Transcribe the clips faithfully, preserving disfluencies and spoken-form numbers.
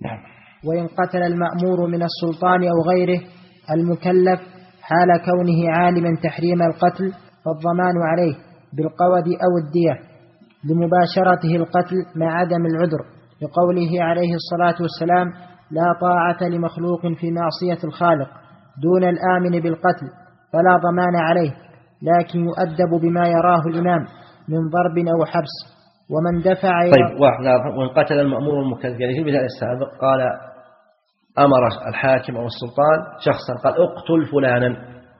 نعم. وإن قتل المأمور من السلطان أو غيره المكلف حال كونه عالما تحريم القتل فالضمان عليه بالقود أو الدية لمباشرته القتل مع عدم العذر، لقوله عليه الصلاة والسلام: لا طاعة لمخلوق في معصية الخالق دون الآمن بالقتل، فلا ضمان عليه، لكن يؤدب بما يراه الإمام من ضرب أو حبس. ومن دفع طيب واحد، وإن قتل المأمور المكلف، يعني في المثال السابق قال أمر الحاكم أو السلطان شخصا قال اقتل فلانا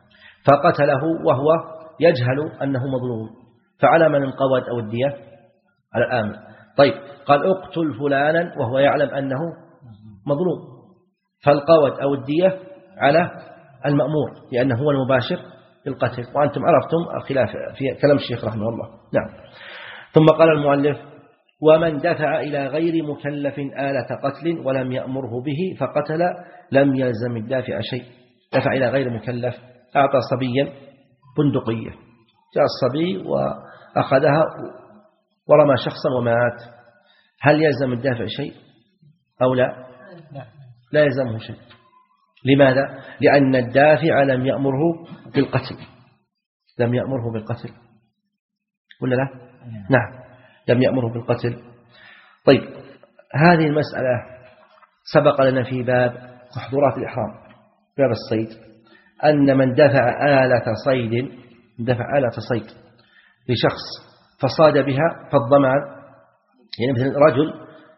فقتله وهو يجهل أنه مظلوم، فعلى من القود أو الدية؟ على الآمر. طيب قال اقتل فلانا وهو يعلم أنه مظلوم، فالقود أو الدية على المأمور لأنه هو المباشر بالقتل. وأنتم عرفتم الخلاف في كلام الشيخ رحمه الله. نعم. ثم قال المؤلف: ومن دفع إلى غير مكلف آلة قتل ولم يأمره به فقتل لم يلزم الدافع شيء. دفع إلى غير مكلف، أعطى صبيا بندقية، جاء الصبي وأخذها ورمى شخصا ومات، هل يلزم الدافع شيء أو لا؟ لا يلزمه شيء. لماذا؟ لأن الدافع لم يأمره بالقتل، لم يأمره بالقتل ولا لا؟ نعم، لم يأمره بالقتل. طيب هذه المسألة سبق لنا في باب محظورات الإحرام، باب الصيد، أن من دفع آلة صيد دفع آلة صيد لشخص فصاد بها فالضمان، يعني مثل رجل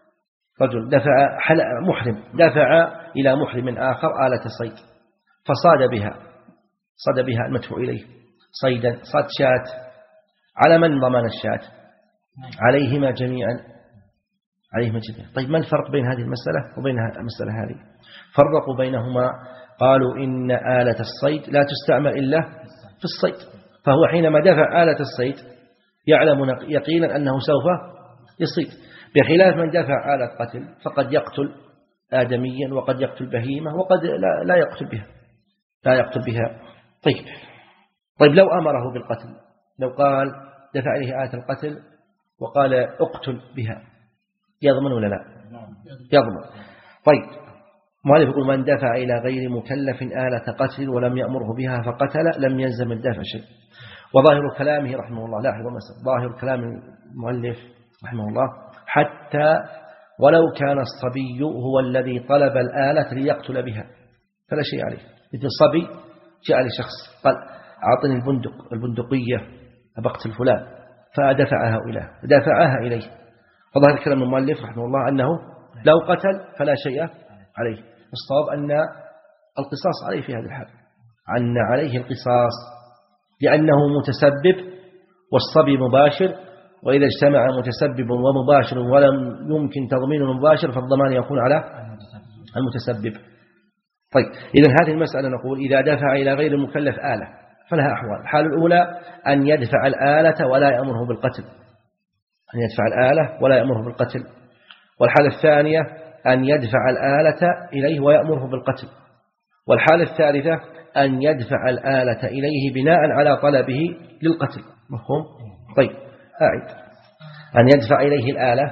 رجل دفع محرم دفع إلى محرم آخر آلة صيد فصاد بها صاد بها المدفوع إليه صيدا، صاد شاة، على من ضمان الشاة؟ عليهما جميعا، عليهما جميعا. طيب ما الفرق بين هذه المسألة وبين المسألة هذه؟ فرقوا بينهما، قالوا إن آلة الصيد لا تستعمل إلا في الصيد، فهو حينما دفع آلة الصيد يعلم يقينا أنه سوف يصيد، بخلاف من دفع آلة قتل فقد يقتل آدميا وقد يقتل بهيمة وقد لا, لا يقتل بها لا يقتل بها. طيب طيب لو أمره بالقتل، لو قال دفع إليه آلة القتل وقال اقتل بها، يضمن ولا لا؟ يضمن. طيب مؤلف يقول: من دفع إلى غير مكلف آلة قتل ولم يأمره بها فقتل لم يلزم الدافع شيء. وظاهر كلامه رحمه الله، لاحظوا مثلا ظاهر كلام المؤلف رحمه الله: حتى ولو كان الصبي هو الذي طلب الآلة ليقتل بها فلا شيء عليه. مثل الصبي جاء لشخص قال أعطني البندق البندقية أبقتل فلان فدفعها إليه دفعها إليه فظاهر كلام المؤلف رحمه الله أنه لو قتل فلا شيء عليه. الصواب أن القصاص عليه في هذا الحال، أن عليه القصاص لأنه متسبب والصبي مباشر، وإذا اجتمع متسبب ومباشر ولم يمكن تضمين المباشر فالضمان يكون على المتسبب. طيب إذن هذه المسألة نقول إذا دفع إلى غير المكلف آلة فلها أحوال. الحالة الأولى أن يدفع الآلة ولا يأمره بالقتل، أن يدفع الآلة ولا يأمره بالقتل. والحالة الثانية أن يدفع الآلة إليه ويأمره بالقتل. والحالة الثالثة أن يدفع الآلة إليه بناء على طلبه للقتل. مفهوم؟ طيب أعد. أن يدفع إليه الآلة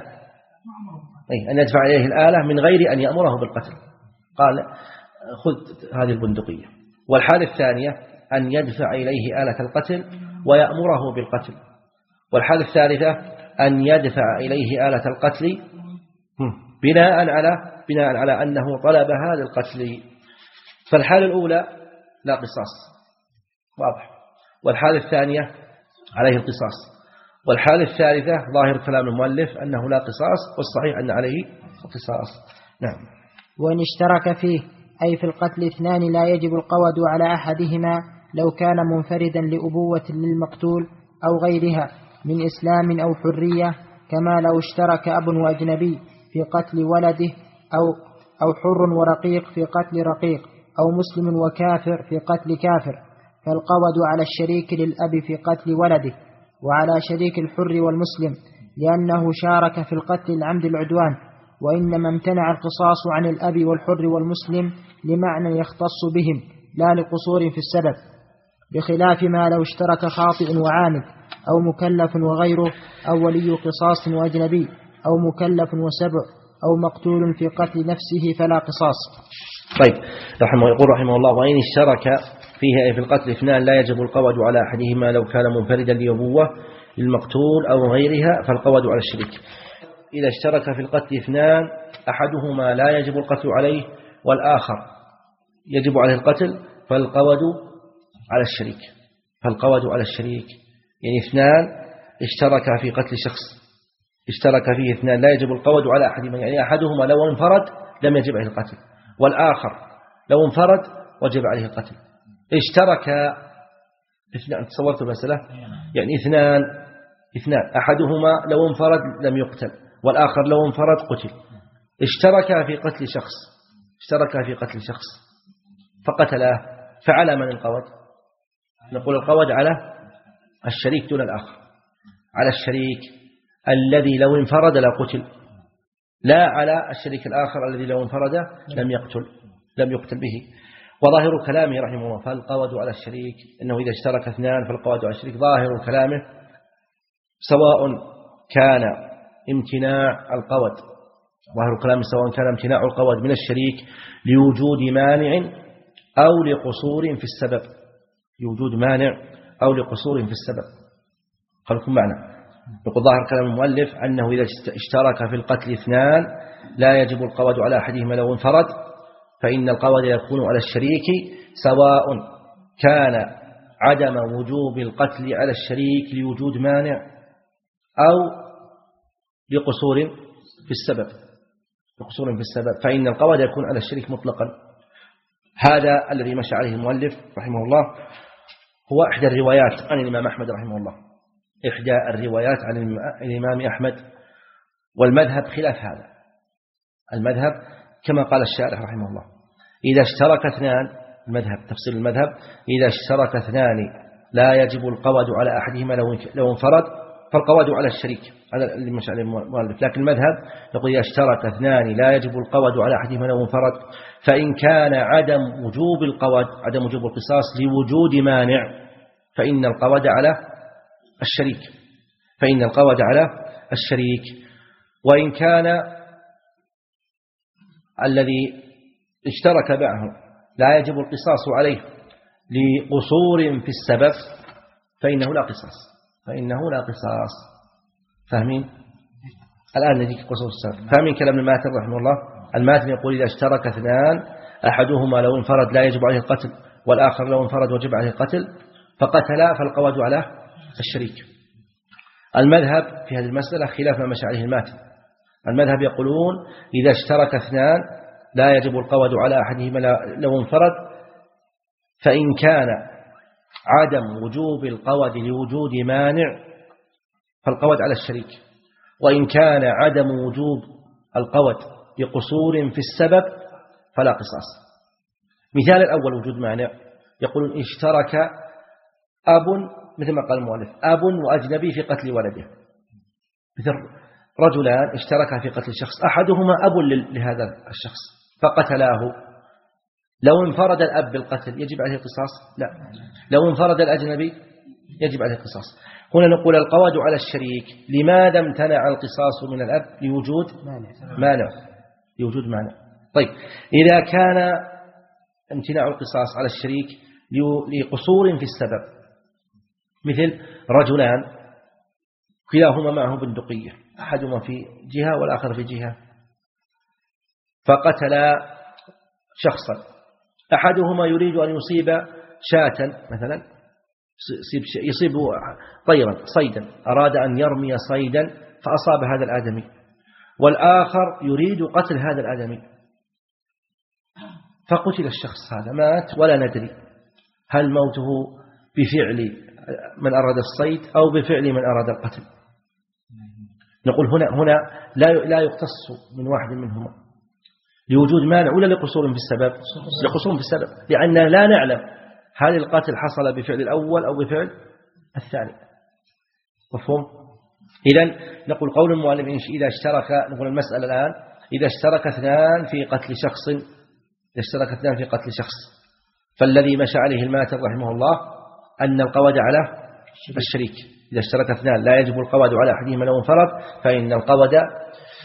أي أن يدفع إليه الآلة من غير أن يأمره بالقتل، قال خذ هذه البندقية. والحالة الثانية أن يدفع إليه آلة القتل ويأمره بالقتل. والحالة الثالثة أن يدفع إليه آلة القتل بناء على بناء على أنه طلب هذا القتل. فالحالة الأولى لا قصاص، واضح. والحالة الثانية عليه القصاص. والحالة الثالثة ظاهر كلام المؤلف أنه لا قصاص، والصحيح أن عليه القصاص. نعم. وإن اشترك فيه أي في القتل اثنان لا يجب القود على أحدهما لو كان منفردا لأبوة للمقتول أو غيرها من إسلام أو حرية، كما لو اشترك أب وأجنبي في قتل ولده أو أو حر ورقيق في قتل رقيق أو مسلم وكافر في قتل كافر، فالقود على الشريك للأب في قتل ولده وعلى شريك الحر والمسلم لأنه شارك في القتل العمد العدوان، وإنما امتنع القصاص عن الأب والحر والمسلم لمعنى يختص بهم لا لقصور في السبب، بخلاف ما لو اشترك خاطئ وعامد أو مكلف وغيره أو ولي قصاص وأجنبي أو مكلف وسبع أو مقتول في قتل نفسه فلا قصاص. طيب رحمه يقول رحمه الله: وإن اشترك فيه أي في القتل اثنان لا يجب القود على أحدهما لو كان منفردا لأبوة للمقتول أو غيرها فالقود على الشريك. إذا اشترك في القتل اثنان أحدهما لا يجب القتل عليه والآخر يجب عليه القتل فالقود على الشريك. فالقود على الشريك يعني اثنان اشترك في قتل شخص، اشترك فيه اثنان لا يجب القود على أحدهما، يعني أحدهما لو انفرد لم يجب عليه القتل، والآخر لو انفرد وجب عليه القتل. اشترك اثنان، تصورت المسألة؟ يعني اثنان اثنان أحدهما لو انفرد لم يقتل والآخر لو انفرد قتل. اشترك في قتل شخص اشترك في قتل شخص فقتله، فعلى من القود؟ نقول القود على الشريك دون الآخر، على الشريك الذي لو انفرد لا قتل، لا على الشريك الآخر الذي لو انفرد لم يقتل لم يقتل به. وظاهر كلامه رحمه الله فالقود على الشريك إنه إذا اشترك اثنان فالقود على الشريك، ظاهر كلامه سواء كان امتناع القود ظاهر كلامه سواء كان امتناع القود من الشريك لوجود مانع أو لقصور في السبب، لوجود مانع أو لقصور في السبب. خلكم معنا. يقول ظاهر كلام المؤلف أنه إذا اشترك في القتل اثنان لا يجب القود على أحدهما لو انفرد، فإن القود يكون على الشريك سواء كان عدم وجوب القتل على الشريك لوجود مانع أو لقصور في السبب لقصور في السبب فإن القود يكون على الشريك مطلقا. هذا الذي مشى عليه المؤلف رحمه الله هو إحدى الروايات عن الإمام أحمد رحمه الله، إحدى الروايات عن الإمام أحمد. والمذهب خلاف هذا، المذهب كما قال الشارح رحمه الله إذا اشترك اثنان، المذهب تفصيل المذهب إذا اشترك اثنان لا يجب القود على أحدهما لو انفرد فالقود على الشريك، هذا اللي مشى عليه المؤلف. لكن المذهب يقول إذا اشترك اثنان لا يجب القود على أحدهما لو انفرد، فإن كان عدم وجوب القود عدم وجوب القصاص لوجود مانع فإن القود على الشريك فإن القود على الشريك. وإن كان الذي اشترك معه لا يجب القصاص عليه لقصور في السبب فإنه لا قصاص فإنه لا قصاص. فاهمين؟ الآن نجيك قصور السبب. فاهمين كلام الماتن رحمه الله؟ الماتن يقول إذا اشترك اثنان أحدهما لو انفرد لا يجب عليه القتل والآخر لو انفرد وجب عليه القتل فقتلا فالقود على الشريك. المذهب في هذه المسألة خلاف ما مشى عليه الماتن. المذهب يقولون إذا اشترك اثنان لا يجب القود على أحدهما لو انفرد، فإن كان عدم وجوب القود لوجود مانع فالقود على الشريك، وإن كان عدم وجوب القود لقصور في السبب فلا قصاص. مثال الأول وجود مانع، يقولون اشترك أب مثل ما قال المؤلف أب وأجنبي في قتل ولده، مثل رجلان اشتركا في قتل شخص أحدهما أب لهذا الشخص فقتلاه، لو انفرد الأب بالقتل يجب عليه القصاص؟ لا. لو انفرد الأجنبي يجب عليه القصاص. هنا نقول القود على الشريك. لماذا امتنع القصاص من الأب؟ لوجود مانع لوجود مانع. طيب إذا كان امتناع القصاص على الشريك لقصور في السبب، مثل رجلان كلاهما معه بندقية أحدهما في جهة والآخر في جهة فقتل شخصا، أحدهما يريد أن يصيب شاة مثلا يصيب طيرا صيدا، أراد أن يرمي صيدا فأصاب هذا الآدمي، والآخر يريد قتل هذا الآدمي فقتل الشخص هذا مات ولا ندري هل موته بفعل من أراد الصيد أو بفعل من أراد القتل. نقول هنا هنا لا لا يقتص من واحد منهما لوجود مانع ولا لقصور في السبب؟ لقصور في السبب، لأن لا نعلم هل القتل حصل بفعل الأول أو بفعل الثاني. مفهوم؟ إذن نقول قول المؤلف إذا اشترك، نقول المسألة الآن إذا اشترك اثنان في قتل شخص إذا اشترك اثنان في قتل شخص فالذي مشى عليه الماتن رحمه الله أن القود على الشريك. إذا اشترك اثنان لا يجب القود على أحدهما لو انفرد، فإن القود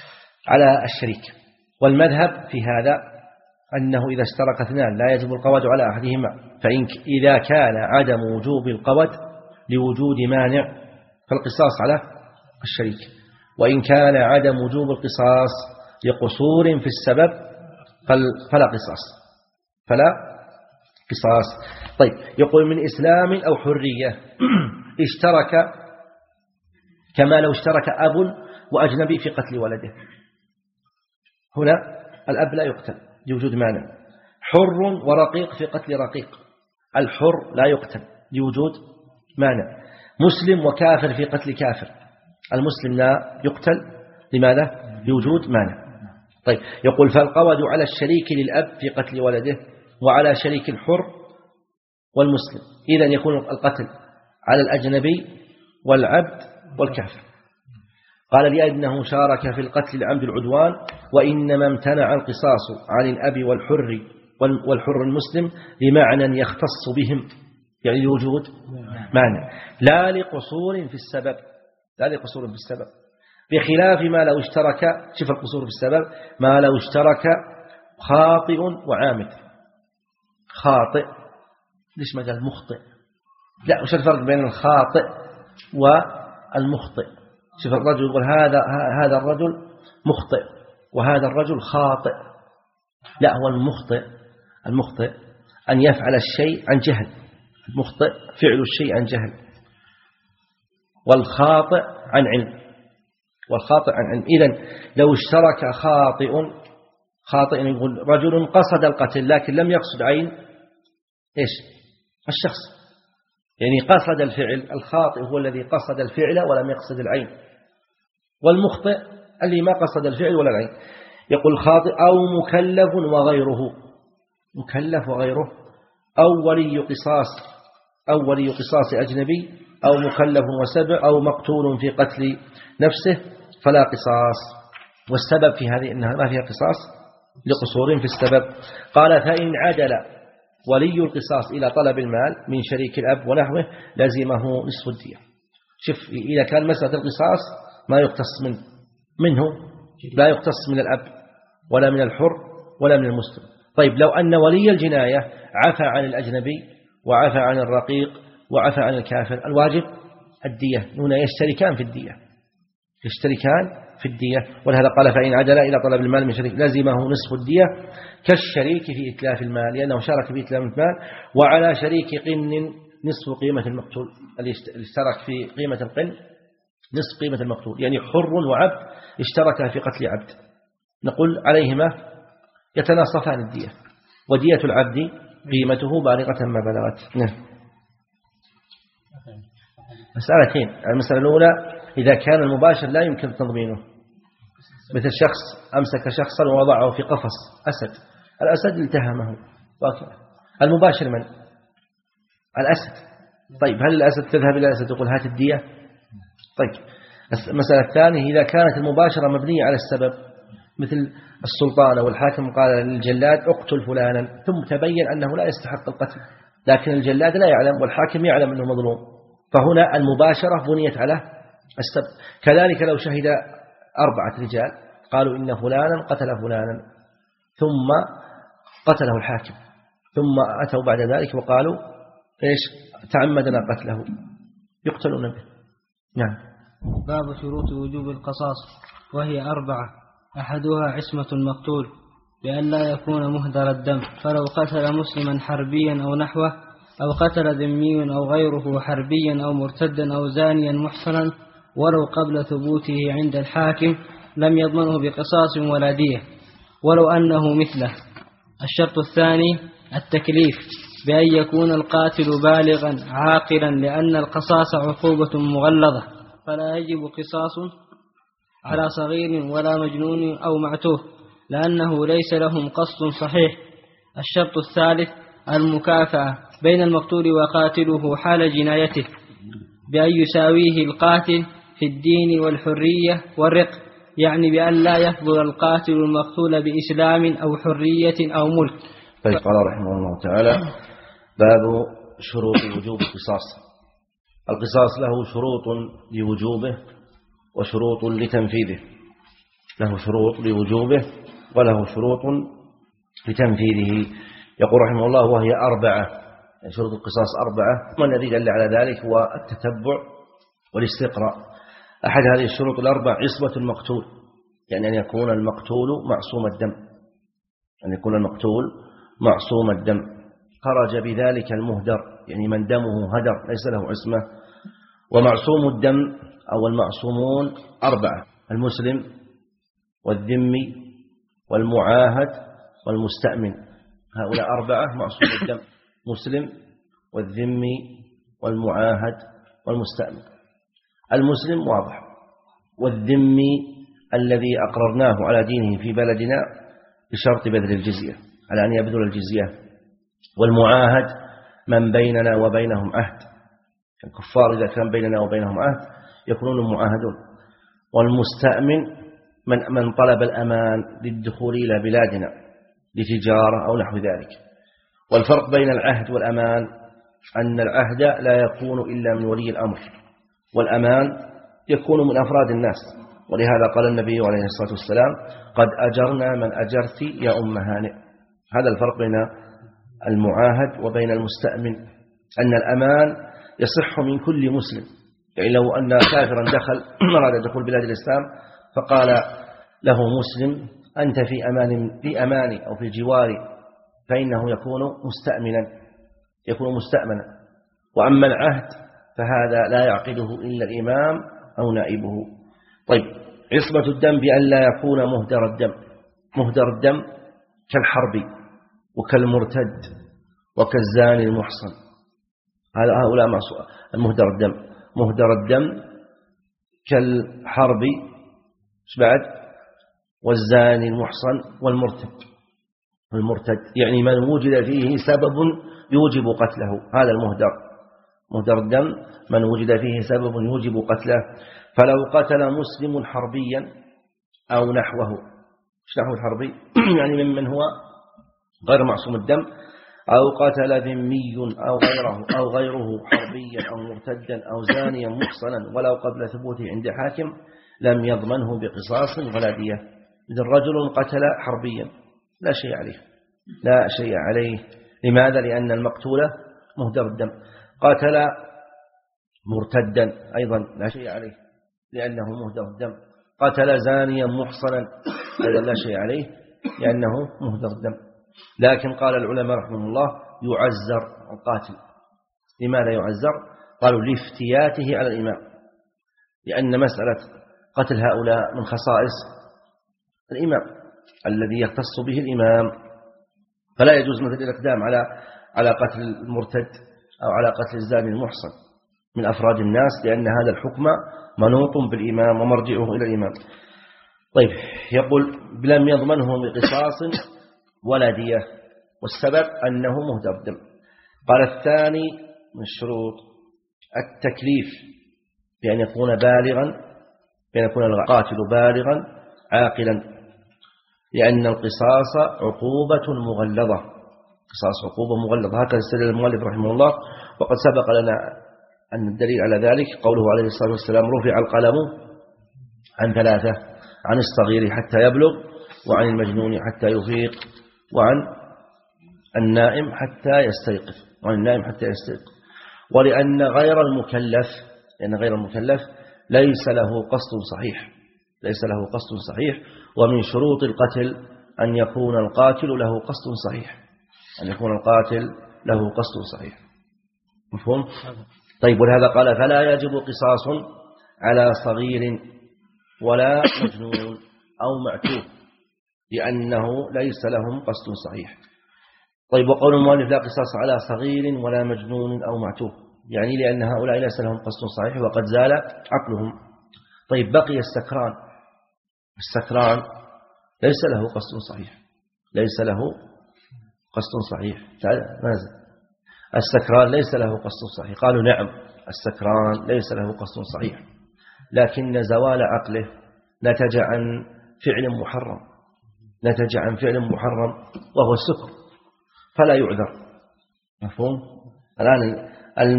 على الشريك. والمذهب في هذا أنه إذا اشترك اثنان لا يجب القود على أحدهما، فإن إذا كان عدم وجوب القود لوجود مانع فالقصاص على الشريك، وإن كان عدم وجوب القصاص لقصور في السبب فلا قصاص فلا قصاص. طيب، يقول من إسلام أو حرية اشترك، كما لو اشترك أب وأجنبي في قتل ولده. هنا الأب لا يقتل لوجود مانع. حر ورقيق في قتل رقيق، الحر لا يقتل لوجود مانع. مسلم وكافر في قتل كافر، المسلم لا يقتل لماذا؟ لوجود مانع. طيب، يقول فالقود على الشريك للأب في قتل ولده وعلى شريك الحر والمسلم، إذن يكون القتل على الأجنبي والعبد والكافر. قال لأنه شارك في القتل العمد العدوان، وإنما امتنع القصاص عن الأب والحر والحر المسلم لمعنى يختص بهم، يعني لوجود مانع، لا لقصور في السبب، لا لقصور في السبب، بخلاف ما لو اشترك، شوف القصور في السبب، ما لو اشترك خاطئ وعامد. خاطئ ليش ما قال مخطئ؟ لا، وش الفرق بين الخاطئ والمخطئ؟ شوف الرجل يقول هذا هذا الرجل مخطئ وهذا الرجل خاطئ. لا، هو المخطئ المخطئ أن يفعل الشيء عن جهل، المخطئ فعل الشيء عن جهل، والخاطئ عن علم، والخاطئ عن علم. إذن لو اشترك خاطئ خاطئ يقول رجل قصد القتل لكن لم يقصد عين إيش الشخص، يعني قصد الفعل. الخاطئ هو الذي قصد الفعل ولم يقصد العين، والمخطئ اللي ما قصد الفعل ولا العين. يقول خاطئ أو مكلف وغيره، مكلف وغيره، أو ولي قصاص، أو ولي قصاص أجنبي، أو مكلف وسبع، أو مقتول في قتل نفسه فلا قصاص. والسبب في هذه أنها ما فيها قصاص لقصور في السبب. قال فإن عدل ولي القصاص إلى طلب المال من شريك الأب ونحوه لزمه نصف الدية. شوف، إذا كان مسألة القصاص ما يقتص من منه، لا يقتص من الأب ولا من الحر ولا من المسلم. طيب، لو أن ولي الجناية عفى عن الأجنبي وعفى عن الرقيق وعفى عن الكافر، الواجب الدية. هنا يشتركان في الدية، يشتركان في الدية. ولهذا قال فإن عدل إلى طلب المال من شريك لزمه نصف الدية كالشريك في إتلاف المال، لأنه شارك في إتلاف المال. وعلى شريك قن نصف قيمة المقتول، اللي اشترك في قيمة القن نصف قيمة المقتول، يعني حر وعبد اشترك في قتل عبد، نقول عليهما يتناصفان الدية، ودية العبد قيمته بالغة ما بلغت. نعم. مسألتين. المسألة الأولى إذا كان المباشر لا يمكن تنظيمه، مثل شخص أمسك شخصا ووضعه في قفص أسد، الأسد التهمه وكذا، المباشر من؟ الأسد. طيب، هل الأسد تذهب إلى الأسد تقول هات الدية؟ طيب. المسألة الثانية إذا كانت المباشرة مبنية على السبب، مثل السلطان أو الحاكم قال للجلاد اقتل فلانا، ثم تبين أنه لا يستحق القتل، لكن الجلاد لا يعلم والحاكم يعلم أنه مظلوم، فهنا المباشرة بنيت على السبب. كذلك لو شهد أربعة رجال قالوا إن فلانا قتل فلانا ثم قتله الحاكم، ثم أتوا بعد ذلك وقالوا إيش تعمدنا قتله، يقتلون به. نعم. باب شروط وجوب القصاص، وهي أربعة: أحدها عصمة المقتول بأن لا يكون مهدر الدم، فلو قتل مسلما حربيا أو نحوه، أو قتل ذمي أو غيره حربيا أو مرتدا أو زانيا محصنا ولو قبل ثبوته عند الحاكم لم يضمنه بقصاص ولا دية ولو أنه مثله. الشرط الثاني التكليف بأن يكون القاتل بالغا عاقلا، لأن القصاص عقوبة مغلظة، فلا يجب قصاص على صغير ولا مجنون أو معتوه، لأنه ليس لهم قصد صحيح. الشرط الثالث المكافأة بين المقتول وقاتله حال جنايته، بأن يساويه القاتل في الدين والحرية والرق، يعني بأن لا يفضل القاتل المقتول بإسلام أو حرية أو ملك. طيب، قال رحمه الله تعالى: باب شروط وجوب القصاص. القصاص له شروط لوجوبه وشروط لتنفيذه. له شروط لوجوبه وله شروط لتنفيذه. يقول رحمه الله وهي أربعة، يعني شروط القصاص أربعة، والذي دل على ذلك هو التتبع والاستقراء. أحد هذه الشروط الأربع عصمة المقتول، يعني أن يكون المقتول معصوم الدم، أن يكون المقتول معصوم الدم. خرج بذلك المهدر، يعني من دمه هدر ليس له عصمة. ومعصوم الدم أو المعصومون أربعة: المسلم والذمي والمعاهد والمستأمن. هؤلاء أربعة معصوم الدم: مسلم والذمي والمعاهد والمستأمن. المسلم واضح، والذمي الذي أقررناه على دينه في بلدنا بشرط بذل الجزية، على أن يبذل الجزية. والمعاهد من بيننا وبينهم عهد، الكفار إذا كان بيننا وبينهم عهد يكونون معاهدون. والمستأمن من من طلب الأمان للدخول إلى بلادنا لتجارة أو نحو ذلك. والفرق بين العهد والأمان أن العهد لا يكون إلا من ولي الأمر، والأمان يكون من أفراد الناس. ولهذا قال النبي عليه الصلاة والسلام: قد أجرنا من أجرت يا أم هانئ. هذا الفرق بين المعاهد وبين المستأمن، أن الأمان يصح من كل مسلم. يعني لو أن كافرا دخل أراد دخول بلاد الإسلام فقال له مسلم: أنت في أمان في أماني أو في جواري، فإنه يكون مستأمنا، يكون مستأمنا. وأما العهد فهذا لا يعقده إلا الإمام أو نائبه. طيب، عصمة الدم بأن لا يكون مهدر الدم. مهدر الدم كالحربي وكالمرتد وكالزاني المحصن، هؤلاء معصوم. المهدر الدم، مهدر الدم كالحربي بعد والزاني المحصن والمرتد. المرتد يعني من وجد فيه سبب يوجب قتله، هذا المهدر. مهدر الدم من وجد فيه سبب يوجب قتله. فلو قتل مسلم حربيا أو نحوه. ايش نحو الحربي؟ يعني ممن هو غير معصوم الدم، أو قتل ذمي أو غيره أو غيره حربيا أو مرتدا أو زانيا محصنا ولو قبل ثبوته عند حاكم لم يضمنه بقصاص ولا دية. إذا رجل قتل حربيا لا شيء عليه، لا شيء عليه. لماذا؟ لأن المقتول مهدر الدم. قتل مرتدا أيضا لا شيء عليه لأنه مهدر الدم. قتل زانيا محصنا أيضا لا شيء عليه لأنه مهدر الدم. لكن قال العلماء رحمه الله يعزر القاتل. لماذا يعزر؟ قالوا لافتياته على الإمام، لأن مسألة قتل هؤلاء من خصائص الإمام الذي يختص به الإمام، فلا يجوز مثل الإقدام على على قتل المرتد أو على قتل الزاني المحصن من أفراد الناس، لأن هذا الحكم منوط بالإمام ومرجعه إلى الإمام. طيب، يقول لم يضمنه بقصاص ولا دية، والسبب أنه مهدر الدم. قال الثاني من الشروط التكليف، بأن يكون بالغا، بأن يكون القاتل بالغا عاقلا، لأن القصاص عقوبة مغلظة. قصاص عقوبة مغلظة، هكذا استدل المؤلف رحمه الله. وقد سبق لنا أن الدليل على ذلك قوله عليه الصلاة والسلام: رفع القلم عن ثلاثة: عن الصغير حتى يبلغ، وعن المجنون حتى يفيق، وعن النائم حتى يستيقظ، وعن النائم حتى يستيقظ. ولأن غير المكلف، لأن غير المكلف ليس له قصد صحيح، ليس له قصد صحيح. ومن شروط القتل أن يكون القاتل له قصد صحيح، أن يكون القاتل له قصد صحيح. مفهوم؟ طيب، ولهذا قال: فلا يجب قصاص على صغير ولا مجنون أو معتوه، لأنه ليس لهم قصد صحيح. طيب، وقول المؤلف: لا قصاص على صغير ولا مجنون أو معتوه، يعني لأن هؤلاء ليس لهم قصد صحيح وقد زال عقلهم. طيب، بقي السكران. السكران ليس له قصد صحيح، ليس له قصد صحيح. ماذا؟ السكران ليس له قصد صحيح. قالوا: نعم، السكران ليس له قصد صحيح، لكن زوال عقله نتج عن فعل محرم، نتج عن فعل محرم وهو السكر، فلا يعذر. مفهوم؟ الآن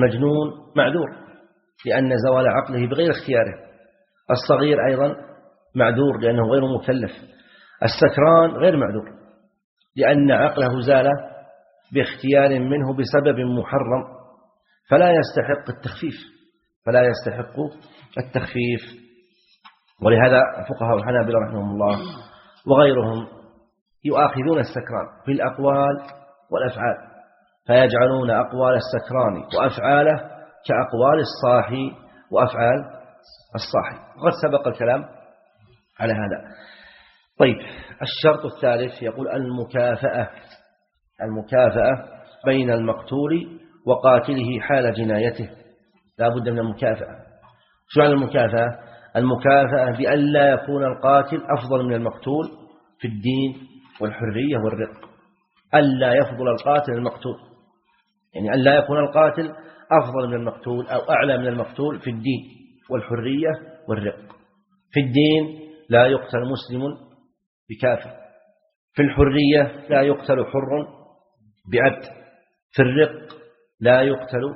المجنون معذور لأن زوال عقله بغير اختياره. الصغير أيضا معذور لأنه غير مكلف. السكران غير معذور لأن عقله زال باختيار منه بسبب محرم، فلا يستحق التخفيف فلا يستحق التخفيف. ولهذا فقهاء الحنابلة رحمهم الله وغيرهم يؤاخذون السكران في الأقوال والأفعال، فيجعلون أقوال السكران وأفعاله كأقوال الصاحي وأفعال الصاحي، وقد سبق الكلام على هذا. طيب، الشرط الثالث يقول المكافأة المكافأة بين المقتول وقاتله حال جنايته، لا بد من المكافأة. شو عن المكافأة؟ المكافأة بأن لا يكون القاتل أفضل من المقتول في الدين والحرية والرق، ألا يفضل القاتل المقتول، يعني أن لا يكون القاتل أفضل من المقتول أو أعلى من المقتول في الدين والحرية والرق. في الدين لا يقتل مسلم بكافر، في الحرية لا يقتل حر بعبد، في الرق لا يقتل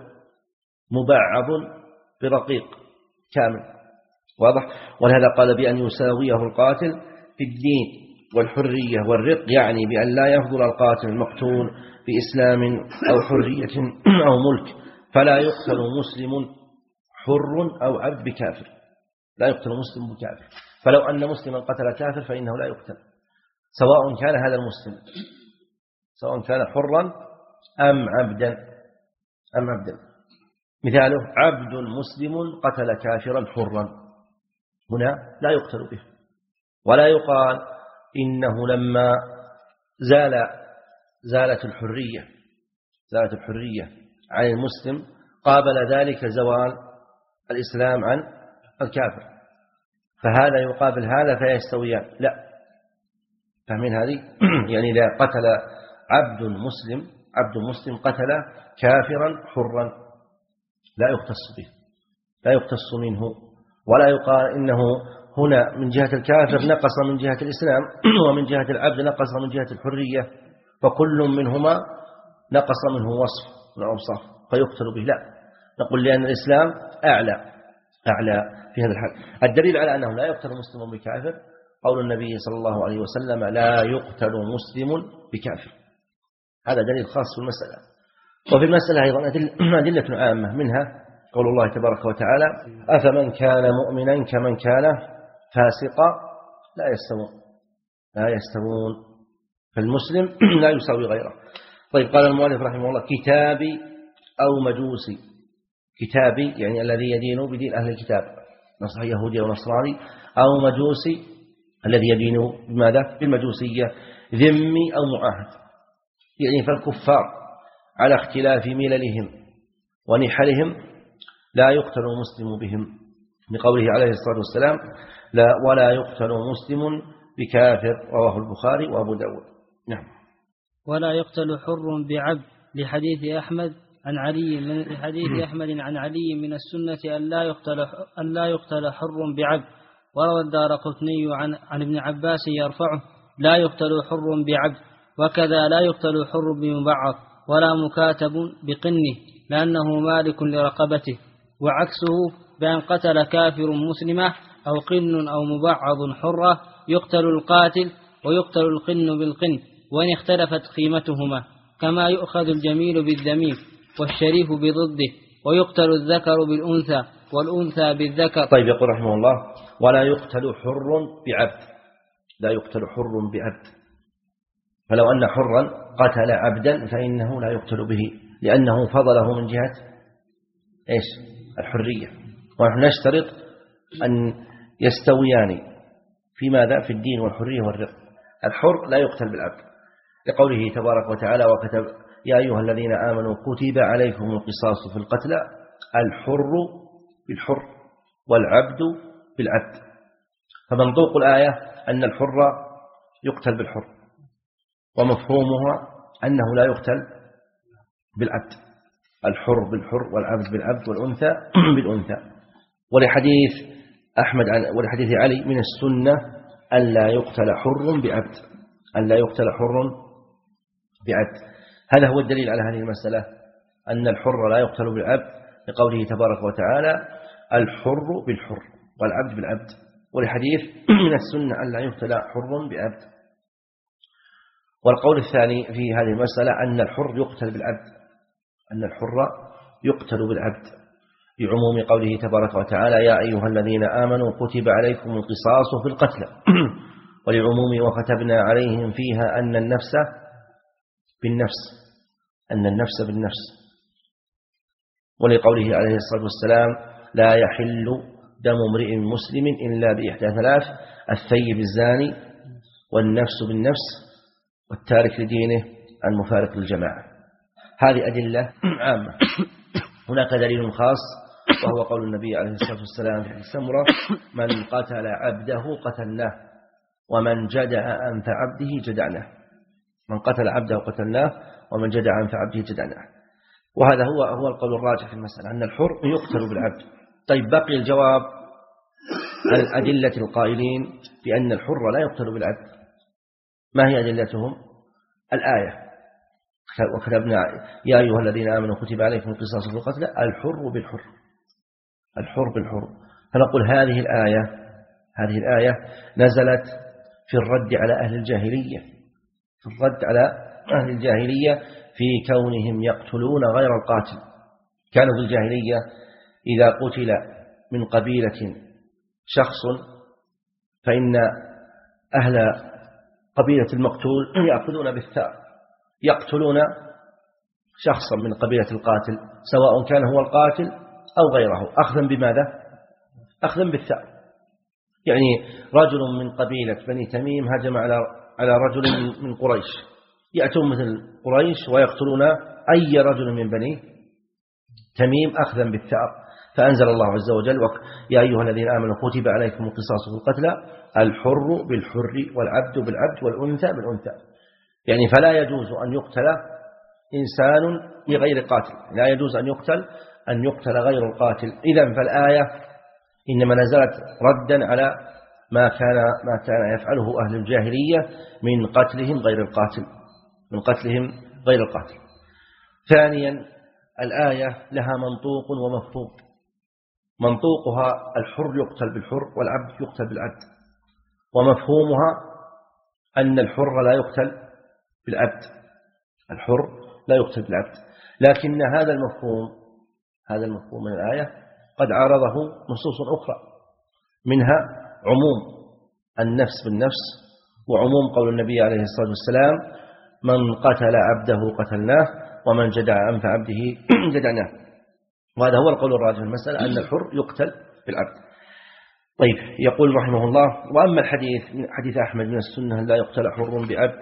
مبعض برقيق كامل. واضح؟ ولهذا قال بأن يساويه القاتل في الدين والحرية والرق، يعني بأن لا يفضل القاتل المقتول بإسلام أو حرية أو ملك، فلا يقتل مسلم حر أو عبد بكافر، لا يقتل مسلم بكافر. فلو أن مسلما قتل كافر فإنه لا يقتل، سواء كان هذا المسلم سواء كان حرا أم عبدا أم عبدا. مثاله عبد مسلم قتل كافرا حرا، هنا لا يقتل به، ولا يقال إنه لما زال زالت الحرية زالت الحرية عن المسلم قابل ذلك زوال الإسلام عن الكافر، فهذا يقابل هذا فيستويان، لا. فاهمين هذه؟ يعني إذا قتل عبد مسلم عبد مسلم قتل كافرا حرا لا يختص به، لا يختص منه، ولا يقال إنه هنا من جهة الكافر نقص من جهة الإسلام ومن جهة العبد نقص من جهة الحرية، فكل منهما نقص منه وصف من الأوصاف فيقتل به، لا. نقول لأن الإسلام أعلى أعلى في هذا الحال. الدليل على أنه لا يقتل مسلم بكافر قول النبي صلى الله عليه وسلم لا يقتل مسلم بكافر، هذا دليل خاص في المسألة. وفي المسألة أيضا أدلة عامة، منها قول الله تبارك وتعالى أفمن كان مؤمنا كمن كان فاسقا لا يستوون لا يستوون فالمسلم لا يساوي غيره. طيب، قال المؤلف رحمه الله كتابي أو مجوسي. كتابي يعني الذي يدين بدين أهل الكتاب، نصح يهودي أو نصراني، أو مجوسي الذي يدين بماذا؟ بالمجوسية. ذمي أو معاهد، يعني فالكفار على اختلاف مللهم ونحلهم لا يقتل مسلم بهم، لقوله عليه الصلاة والسلام لا ولا يقتل مسلم بكافر، رواه البخاري وأبو داود. نعم. ولا يقتل حر بعبد، لحديث أحمد عن علي من حديث أحمد عن علي من السنة أن لا يقتل أن لا يقتل حر بعبد. وروى الدارقطني عن عن ابن عباس يرفعه لا يقتل حر بعبد، وكذا لا يقتل حر بمبعض ولا مكاتب بقنه لأنه مالك لرقبته، وعكسه بأن قتل كافر مسلمة أو قن أو مبعض حرة يقتل القاتل ويقتل القن بالقن وإن اختلفت قيمتهما، كما يؤخذ الجميل بالذميم والشريف بضده، ويقتل الذكر بالأنثى والأنثى بالذكر. طيب، يقول رحمه الله ولا يقتل حر بعبد، لا يقتل حر بعبد، فلو أن حرا قتل عبدا فإنه لا يقتل به لأنه فضله من جهة إيش؟ الحرية. ونحن نشترط أن يستويان في ماذا؟ في الدين والحرية والرق. الحر لا يقتل بالعبد، لقوله تبارك وتعالى وكتب يا أيها الذين آمنوا كتب عليكم القصاص في القتلى الحر بالحر والعبد بالعبد. فمنطوق الآية أن الحر يقتل بالحر، ومفهومها أنه لا يقتل بالعبد، الحر بالحر والعبد بالعبد والأنثى بالأنثى. ولحديث أحمد عن ولحديث علي من السنة أن لا يقتل حر بعبد، أن لا يقتل حر بعبد. هذا هو الدليل على هذه المسألة، أن الحر لا يقتل بالعبد، لقوله تبارك وتعالى الحر بالحر والعبد بالعبد. ولحديث من السنة أن لا يقتل حر بعبد. والقول الثاني في هذه المسألة أن الحر يقتل بالعبد، أن الحر يقتل بالعبد بعموم قوله تبارك وتعالى يا أيها الذين آمنوا كتب عليكم القصاص في القتلى، ولعموم وكتبنا عليهم فيها أن النفس بالنفس أن النفس بالنفس، ولقوله عليه الصلاة والسلام لا يحل دم امرئ مسلم إلا بإحدى ثلاث: الثيب الزاني، والنفس بالنفس، والتارك لدينه المفارق للجماعة. هذه أدلة عامة. هناك دليل خاص وهو قول النبي عليه الصلاة والسلام في حديث سمرة من قتل عبده قتلناه ومن جدع أنف عبده جدعناه، من قتل عبده قتلناه ومن جدع أنف عبده جدعناه. وهذا هو هو القول الراجح في المسألة أن الحر يقتل بالعبد. طيب بقي الجواب عن أدلة القائلين بأن الحر لا يقتل بالعبد. ما هي أدلتهم؟ الآية وكتبنا يا أيها الذين آمنوا كتب عليكم القصاص في القتلى الحر بالحر، الحر بالحر. فنقول هذه الآية هذه الآية نزلت في الرد على أهل الجاهلية، في الرد على أهل الجاهلية في كونهم يقتلون غير القاتل. كانوا في الجاهلية إذا قتل من قبيلة شخص فإن أهل قبيلة المقتول يأخذون بالثأر، يقتلون شخصا من قبيلة القاتل سواء كان هو القاتل أو غيره، أخذا بماذا؟ أخذا بالثأر. يعني رجل من قبيلة بني تميم هجم على على رجل من قريش، يأتون مثل قريش ويقتلون أي رجل من بني تميم أخذا بالثأر. فأنزل الله عز وجل يا أيها الذين آمنوا كتب عليكم القصاص في القتلى الحر بالحر والعبد بالعبد والأنثى بالأنثى. يعني فلا يجوز أن يقتل إنسان بغير قاتل، لا يجوز أن يقتل أن يقتل غير القاتل. إذن فالآية إنما نزلت ردا على ما كان ما كان يفعله أهل الجاهلية من قتلهم غير القاتل، من قتلهم غير القاتل. ثانيا الآية لها منطوق ومفهوم. منطوقها الحر يقتل بالحر والعبد يقتل بالعبد، ومفهومها أن الحر لا يقتل بالعبد، الحر لا يقتل بالعبد. لكن هذا المفهوم هذا المفهوم من الآية قد عارضه نصوص أخرى، منها عموم النفس بالنفس، وعموم قول النبي عليه الصلاة والسلام من قتل عبده قتلناه ومن جدع أنف عبده جدعناه. وهذا هو القول الراجح في المسألة أن الحر يقتل بالعبد. طيب يقول رحمه الله وأما الحديث من حديث أحمد من السنة لا يقتل حر بعبد،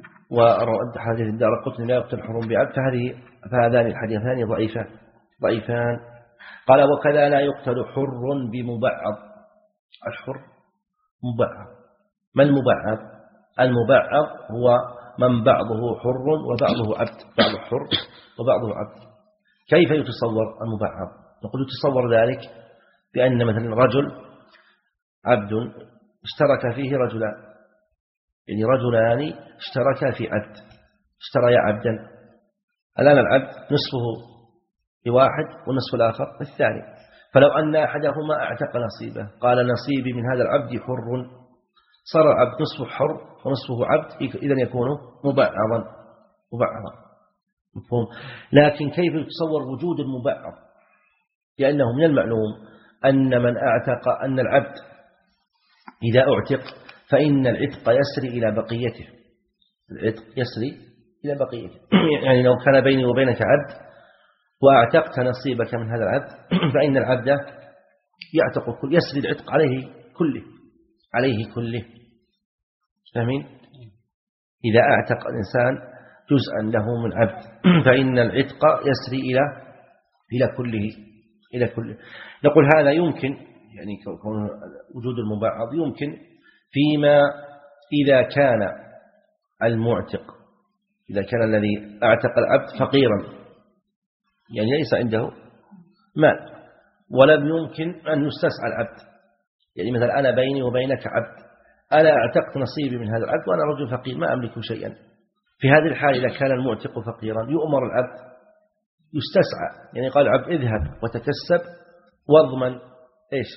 وحديث الدارقطني لا يقتل حر بعبد، فهذه فهذان الحديثان ضعيفان ضعيفان. قال وكذا لا يقتل حر بمبعض. الحر مبعض. ما المبعض؟ المبعض هو من بعضه حر وبعضه عبد، بعضه حر وبعضه عبد. كيف يتصور المبعض؟ نقول يتصور ذلك بأن مثلا رجل عبد اشترك فيه رجلان، يعني رجلان اشتركا في عبد، اشتريا عبدا. الآن العبد نصفه لواحد والنصف الآخر الثاني، فلو أن أحدهما اعتق نصيبه قال نصيبي من هذا العبد حر، صار العبد نصفه حر ونصفه عبد، إذن يكون مبعضا مبعضا. مفهوم؟ لكن كيف يتصور وجود المبعض؟ لأنه من المعلوم أن من اعتق أن العبد إذا اعتق فإن العتق يسري إلى بقيته، العتق يسري إلى بقيته. يعني لو كان بيني وبينك عبد واعتقت نصيبك من هذا العبد فإن العبد يعتق كل، يسري العتق عليه كله عليه كله. فاهمين؟ إذا اعتق الإنسان جزءا له من عبد فإن العتق يسري إلى إلى كله إلى كله. نقول هذا يمكن، يعني كون وجود المبعض يمكن فيما إذا كان المعتق إذا كان الذي اعتق العبد فقيرا، يعني ليس عنده مال، ولم يمكن أن يستسعى العبد. يعني مثلا أنا بيني وبينك عبد، أنا اعتقت نصيبي من هذا العبد وأنا رجل فقير ما أملك شيئا. في هذه الحال إذا كان المعتق فقيرا يؤمر العبد يستسعى، يعني قال العبد اذهب وتكسب واضمن إيش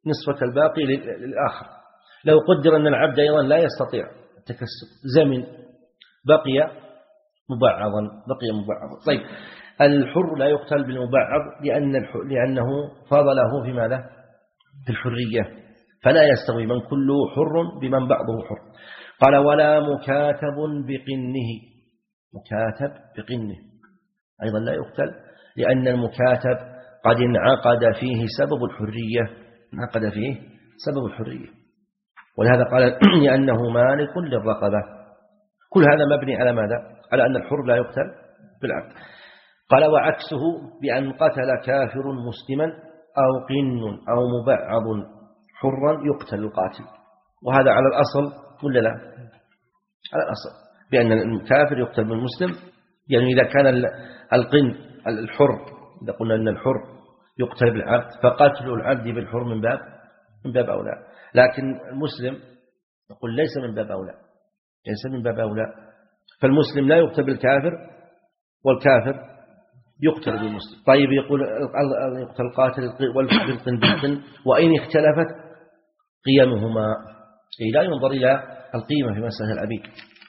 نصفك الباقي للآخر. لو قدر أن العبد أيضا لا يستطيع التكسب زمن بقي مبعضا بقي مبعضا. طيب الحر لا يقتل بالمبعض لأن لأنه فضله في ماذا؟ في الحرية، فلا يستوي من كله حر بمن بعضه حر. قال ولا مكاتب بقنه، مكاتب بقنه أيضا لا يقتل لأن المكاتب قد انعقد فيه سبب الحرية، انعقد فيه سبب الحرية، ولهذا قال لأنه مالك للرقبة. كل هذا مبني على ماذا؟ على أن الحر لا يقتل بالعبد. قال وعكسه بأن قتل كافر مسلما أو قن أو مبعض حرا يقتل القاتل، وهذا على الأصل ولا لا؟ على الأصل بأن الكافر يقتل بالمسلم، يعني إذا كان القن الحر، إذا قلنا أن الحر يقتل بالعبد فقتل العبد بالحر من باب من باب أولى، لكن المسلم نقول ليس من باب أولى، ليس من باب أولى. فالمسلم لا يقتل بالكافر والكافر يقتل بالمسلم. طيب يقول يقتل القاتل بالقن بالقن وإن اختلفت قيمهما، لا ينظر إلى القيمة في مسألة العبيد،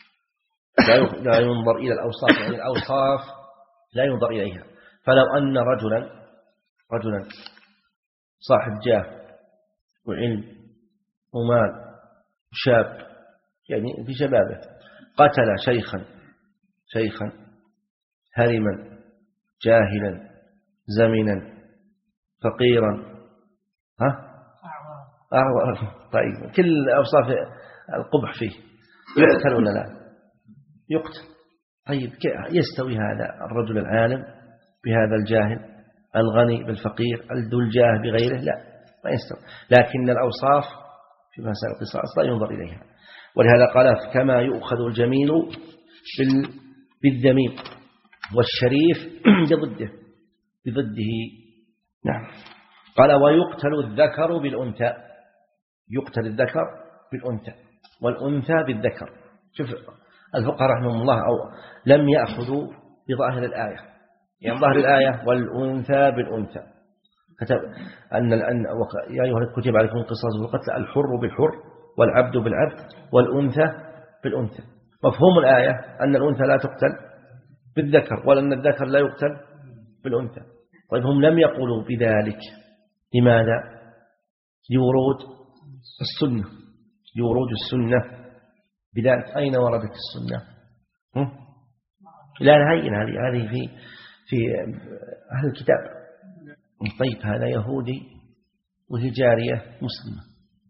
لا ينظر إلى الأوصاف، يعني الأوصاف لا ينظر إليها. فلو أن رجلا رجلا صاحب جاه وعلم ومال شاب، يعني في شبابه، قتل شيخا شيخا هرما جاهلا زمنا فقيرا ها أعور، طيب كل أوصاف القبح فيه، يقتل ولا لا؟ يقتل. طيب يستوي هذا الرجل العالم بهذا الجاهل، الغني بالفقير، ذو الجاه بغيره؟ لا، ما يستوي. لكن الأوصاف في مسائل القصاص لا ينظر إليها، ولهذا قال كما يؤخذ الجميل بالذميم والشريف بضده بضده. نعم. قال ويقتل الذكر بالأنثى، يقتل الذكر بالأنثى والأنثى بالذكر. شوف الفقهاء رحمهم الله أو لم يأخذوا بظاهر الآية، يعني ظاهر الآية والأنثى بالأنثى، كتب أن الأن يا أيها الكتب عليكم القصاص بالقتل، الحر بالحر والعبد بالعبد والأنثى بالأنثى. مفهوم الآية أن الأنثى لا تقتل بالذكر ولا أن الذكر لا يقتل بالأنثى. طيب هم لم يقولوا بذلك، لماذا؟ لورود السنة، لورود السنة بذلك. أين وردت السنة؟ لا هين هذه هذه في في أهل الكتاب. طيب هذا يهودي وهي جارية مسلمة.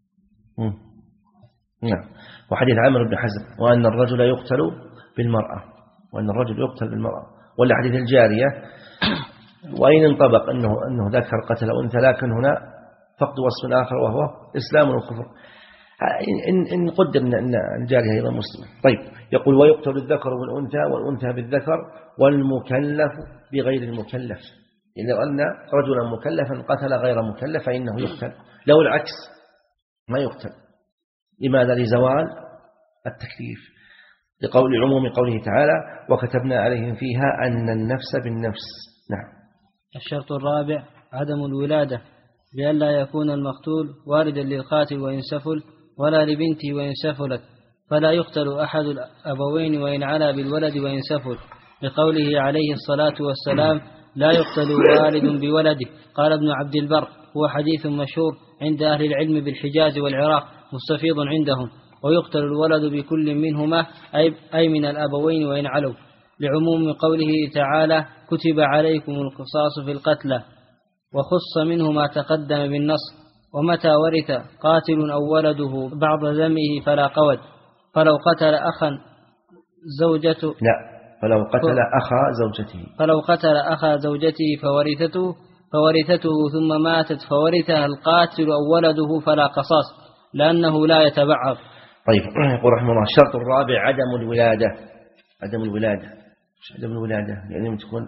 نعم. وحديث عمرو بن حزم وأن الرجل يقتل بالمرأة، وأن الرجل يقتل بالمرأة، ولا حديث الجارية. وإن انطبق أنه أنه ذكر قتل أنثى، لكن هنا فقد وصف آخر وهو إسلام وكفر، إن إن قدر أن الجارية أيضا مسلمة. طيب يقول ويقتل الذكر بالأنثى والأنثى بالذكر والمكلف بغير المكلف. يعني لو أن رجلا مكلفا قتل غير مكلف فإنه يقتل، لو العكس ما يقتل. لماذا؟ لزوال التكليف، لقول عموم قوله تعالى وكتبنا عليهم فيها أن النفس بالنفس. نعم. الشرط الرابع عدم الولادة، بألا يكون المقتول والدا للقاتل وإن سفل ولا لبنته وإن سفلت، فلا يقتل أحد الأبوين وإن علا بالولد وإن سفل، لقوله عليه الصلاة والسلام لا يقتل والد بولده. قال ابن عبد البر هو حديث مشهور عند أهل العلم بالحجاز والعراق مستفيض عندهم، ويقتل الولد بكل منهما أي من الأبوين وإن علوا، لعموم قوله تعالى كتب عليكم القصاص في القتلى، وخص منه ما تقدم بالنص. ومتى ورث قاتل أو ولده بعض ذمه فلا قود، فلو قتل أخا زوجته لا فلو قتل أخا زوجته فلو قتل أخا زوجته فورثته فورثته ثم ماتت فورثها القاتل أو ولده فلا قصاص، لأنه لا يتبعض. طيب يقول رحمه الله الشرط الرابع عدم الولادة. عدم الولادة مش عدم الولادة يعني تكون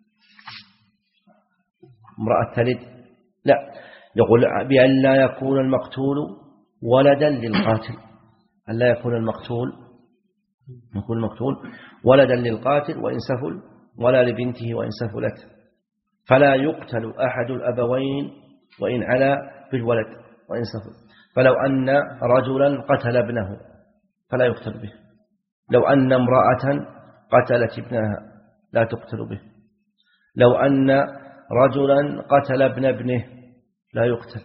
امرأة تلد، لا، يقول بأن لا يكون المقتول ولدا للقاتل، أن لا يكون المقتول يكون المقتول ولدا للقاتل وإن سفل ولا لبنته وإن سفلت، فلا يقتل أحد الأبوين وإن علا بالولد. وإن سفل. فلو أن رجلا قتل ابنه فلا يقتل به، لو أن امرأة قتلت ابنها لا تقتل به، لو أن رجلا قتل ابن ابنه لا يقتل،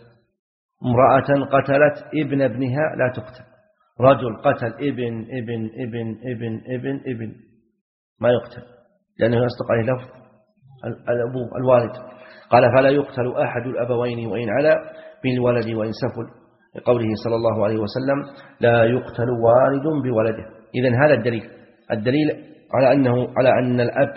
امرأة قتلت ابن ابنها لا تقتل، رجل قتل ابن ابن ابن ابن ابن ابن ما يقتل لأنه يصدق عليه لفظ الأبو الوالد. قال فلا يقتل أحد الأبوين وإن علا بالولد وإن سفل، لقوله صلى الله عليه وسلم لا يقتل والد بولده. إذن هذا الدليل الدليل على أنه على أن الأب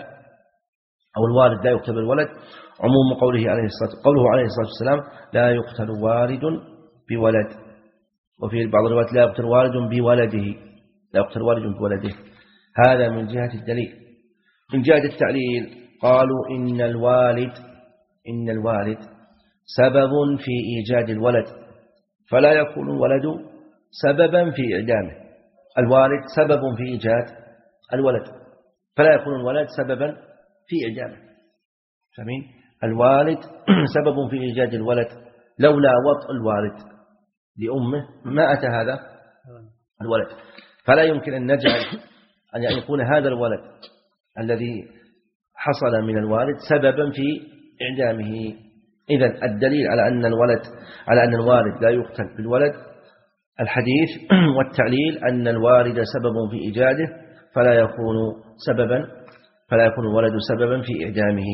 أو الوالد لا يقتل بالولد عموم قوله عليه الصلاة قوله عليه الصلاة والسلام لا يقتل والد بولد، وفي بعض الروايات لا يقتل والد بولده، لا يقتل والد بولده. هذا من جهة الدليل. من جهة التعليل قالوا إن الوالد إن الوالد سبب في إيجاد الولد، فلا يكون الولد سببا في إعدامه. الوالد سبب في إيجاد الولد، فلا يكون الولد سببا في إعدامه. فمين الوالد سبب في إيجاد الولد، لولا وطء الوالد لأمه ما أتى هذا الولد، فلا يمكن أن نجعل أن يكون هذا الولد الذي حصل من الوالد سببا في إعدامه. إذن الدليل على أن الولد على أن الوالد لا يقتل بالولد الحديث، والتعليل أن الوالد سبب في إيجاده فلا يكون سببا فلا يكون الولد سببا في إعدامه.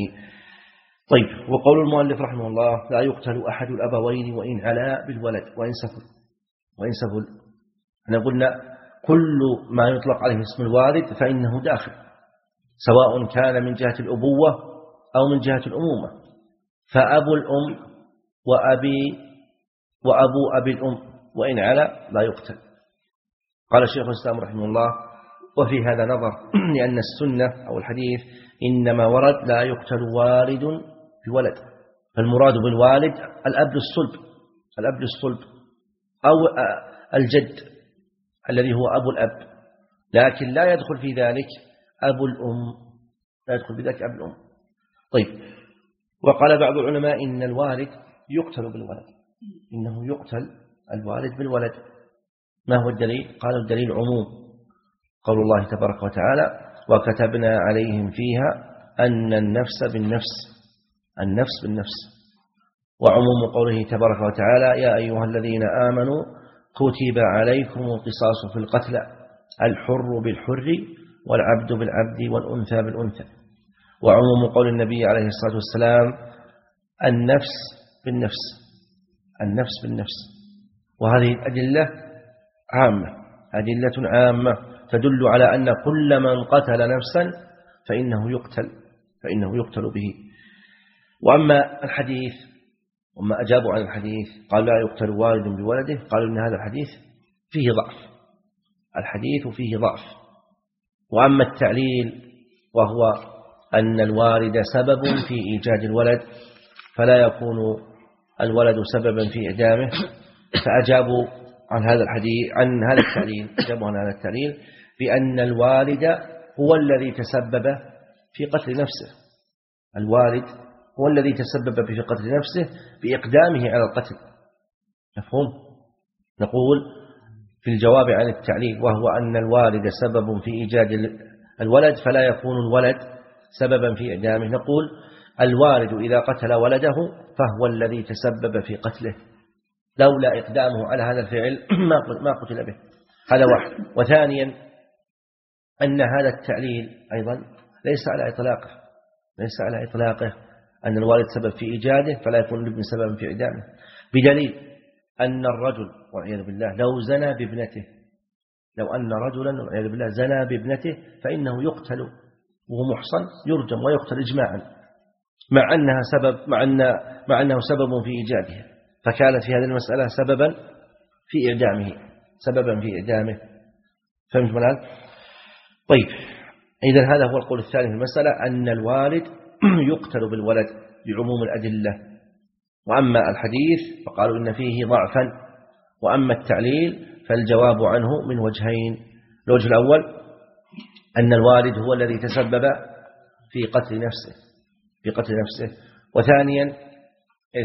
طيب، وقول المؤلف رحمه الله لا يقتل أحد الأبوين وإن علا بالولد وإن سفل وإن سفل احنا قلنا كل ما يطلق عليه اسم الوالد فإنه داخل، سواء كان من جهة الأبوة أو من جهة الأمومة. فأبو الأم وأبي وأبو أبي الأم وإن علا لا يقتل. قال الشيخ الإسلام رحمه الله وفي هذا نظر، لأن السنة أو الحديث إنما ورد لا يقتل والد بولد، فالمراد بالوالد الأب الصلب الأب الصلب أو الجد الذي هو أبو الأب، لكن لا يدخل في ذلك أبو الأم لا يدخل في ذلك أبو الأم. طيب، وقال بعض العلماء إن الوالد يقتل بالولد، إنه يقتل الوالد بالولد. ما هو الدليل؟ قال الدليل عموم قول الله تبارك وتعالى وكتبنا عليهم فيها أن النفس بالنفس النفس بالنفس، وعموم قوله تبارك وتعالى يا أيها الذين آمنوا كتب عليكم القصاص في القتلى الحر بالحر والعبد بالعبد والأنثى بالأنثى، وعموم قول النبي عليه الصلاة والسلام النفس بالنفس النفس بالنفس. وهذه الأدلة عامة أدلة عامة تدل على أن كل من قتل نفسا فإنه يقتل فإنه يقتل به. وأما الحديث وما أجابوا عن الحديث قالوا لا يقتل والد بولده، قالوا إن هذا الحديث فيه ضعف الحديث فيه ضعف. وأما التعليل وهو أن الوالد سبب في إيجاد الولد فلا يكون الولد سببا في إعدامه، فأجابوا عن هذا الحديث عن هذا التعليل أجابوا عن هذا التعليل بأن الوالد هو الذي تسبب في قتل نفسه الوالد هو الذي تسبب في قتل نفسه بإقدامه على القتل. مفهوم؟ نقول في الجواب عن التعليل وهو أن الوالد سبب في إيجاد الولد فلا يكون الولد سببا في إعدامه، نقول الوالد إذا قتل ولده فهو الذي تسبب في قتله، لولا إقدامه على هذا الفعل ما قتل به. هذا واحد. وثانيا أن هذا التعليل أيضا ليس على إطلاقه ليس على إطلاقه أن الوالد سبب في إيجاده فلا يكون الابن سببا في إعدامه، بدليل أن الرجل والعياذ بالله لو زنى بابنته لو أن رجلا والعياذ بالله زنى بابنته فإنه يقتل وهو محصن يرجم ويقتل إجماعا، مع أنها سبب مع أن مع أنه سبب في إيجادها، فكانت في هذه المسألة سببا في إعدامه سببا في إعدامه. فهمت الآن؟ طيب، إذا هذا هو القول الثاني في المسألة أن الوالد يقتل بالولد لعموم الأدلة. وأما الحديث فقالوا إن فيه ضعفا. وأما التعليل فالجواب عنه من وجهين: الوجه الأول أن الوالد هو الذي تسبب في قتل نفسه في قتل نفسه وثانيا إيش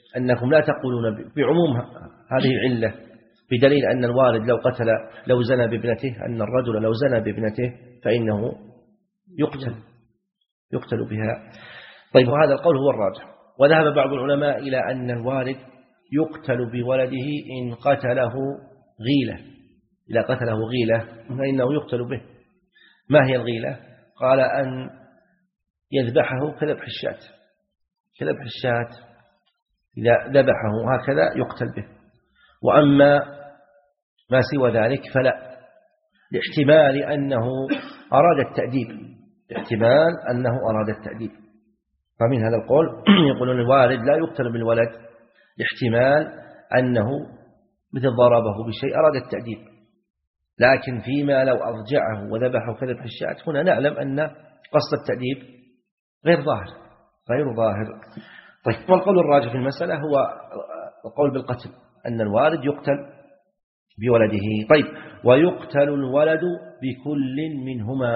أنكم لا تقولون بعموم هذه العلة بدليل أن الوالد لو قتل لو زنى بابنته أن الرجل لو زنى بابنته فإنه يقتل يقتل بها. طيب وهذا القول هو الراجح. وذهب بعض العلماء إلى أن الوالد يقتل بولده إن قتله غيلة، إذا قتله غيلة فإنه يقتل به. ما هي الغيلة؟ قال أن يذبحه كذبح الشاة، كذبح الشاة إذا ذبحه هكذا يقتل به. وأما ما سوى ذلك فلا، لاحتمال أنه أراد التأديب، احتمال أنه أراد التأديب. فمن هذا القول يقولون الوالد لا يقتل بالولد لاحتمال أنه مثل ضربه بشيء أراد التأديب، لكن فيما لو أرجعه وذبحه كذبح الشاة هنا نعلم أن قصد التأديب غير ظاهر غير ظاهر. طيب والقول الراجح في المسألة هو القول بالقتل، أن الوالد يقتل بولده. طيب ويقتل الولد بكل منهما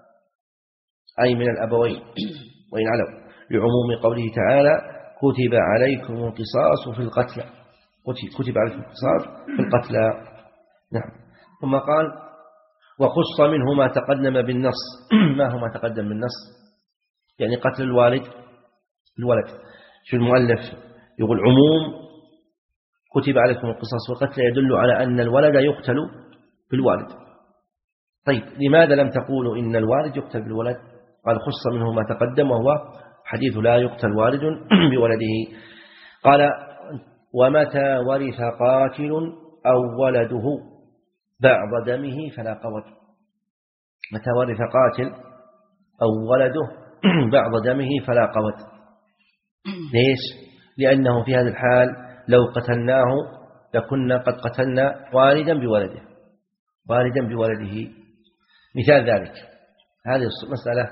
أي من الأبوين وإن علوا، لعموم قوله تعالى كتب عليكم القصاص في القتلى، كتب عليكم القصاص في القتلى. نعم. ثم قال وخص منه ما تقدم بالنص. ما هو ما تقدم بالنص؟ يعني قتل الوالد الولد. شو المؤلف يقول عموم كتب عليكم القصاص والقتلى يدل على أن الولد يقتل بالوالد. طيب لماذا لم تقولوا إن الوالد يقتل بالولد؟ قال خص منه ما تقدم وهو حديث لا يقتل والد بولده. قال ومتى ورث قاتل أو ولده بعض دمه فلا قود. متى ورث قاتل أو ولده بعض دمه فلا قود. ليش؟ لأنه في هذا الحال لو قتلناه لكنا قد قتلنا والدا بولده، والدا بولده. مثال ذلك هذه المسألة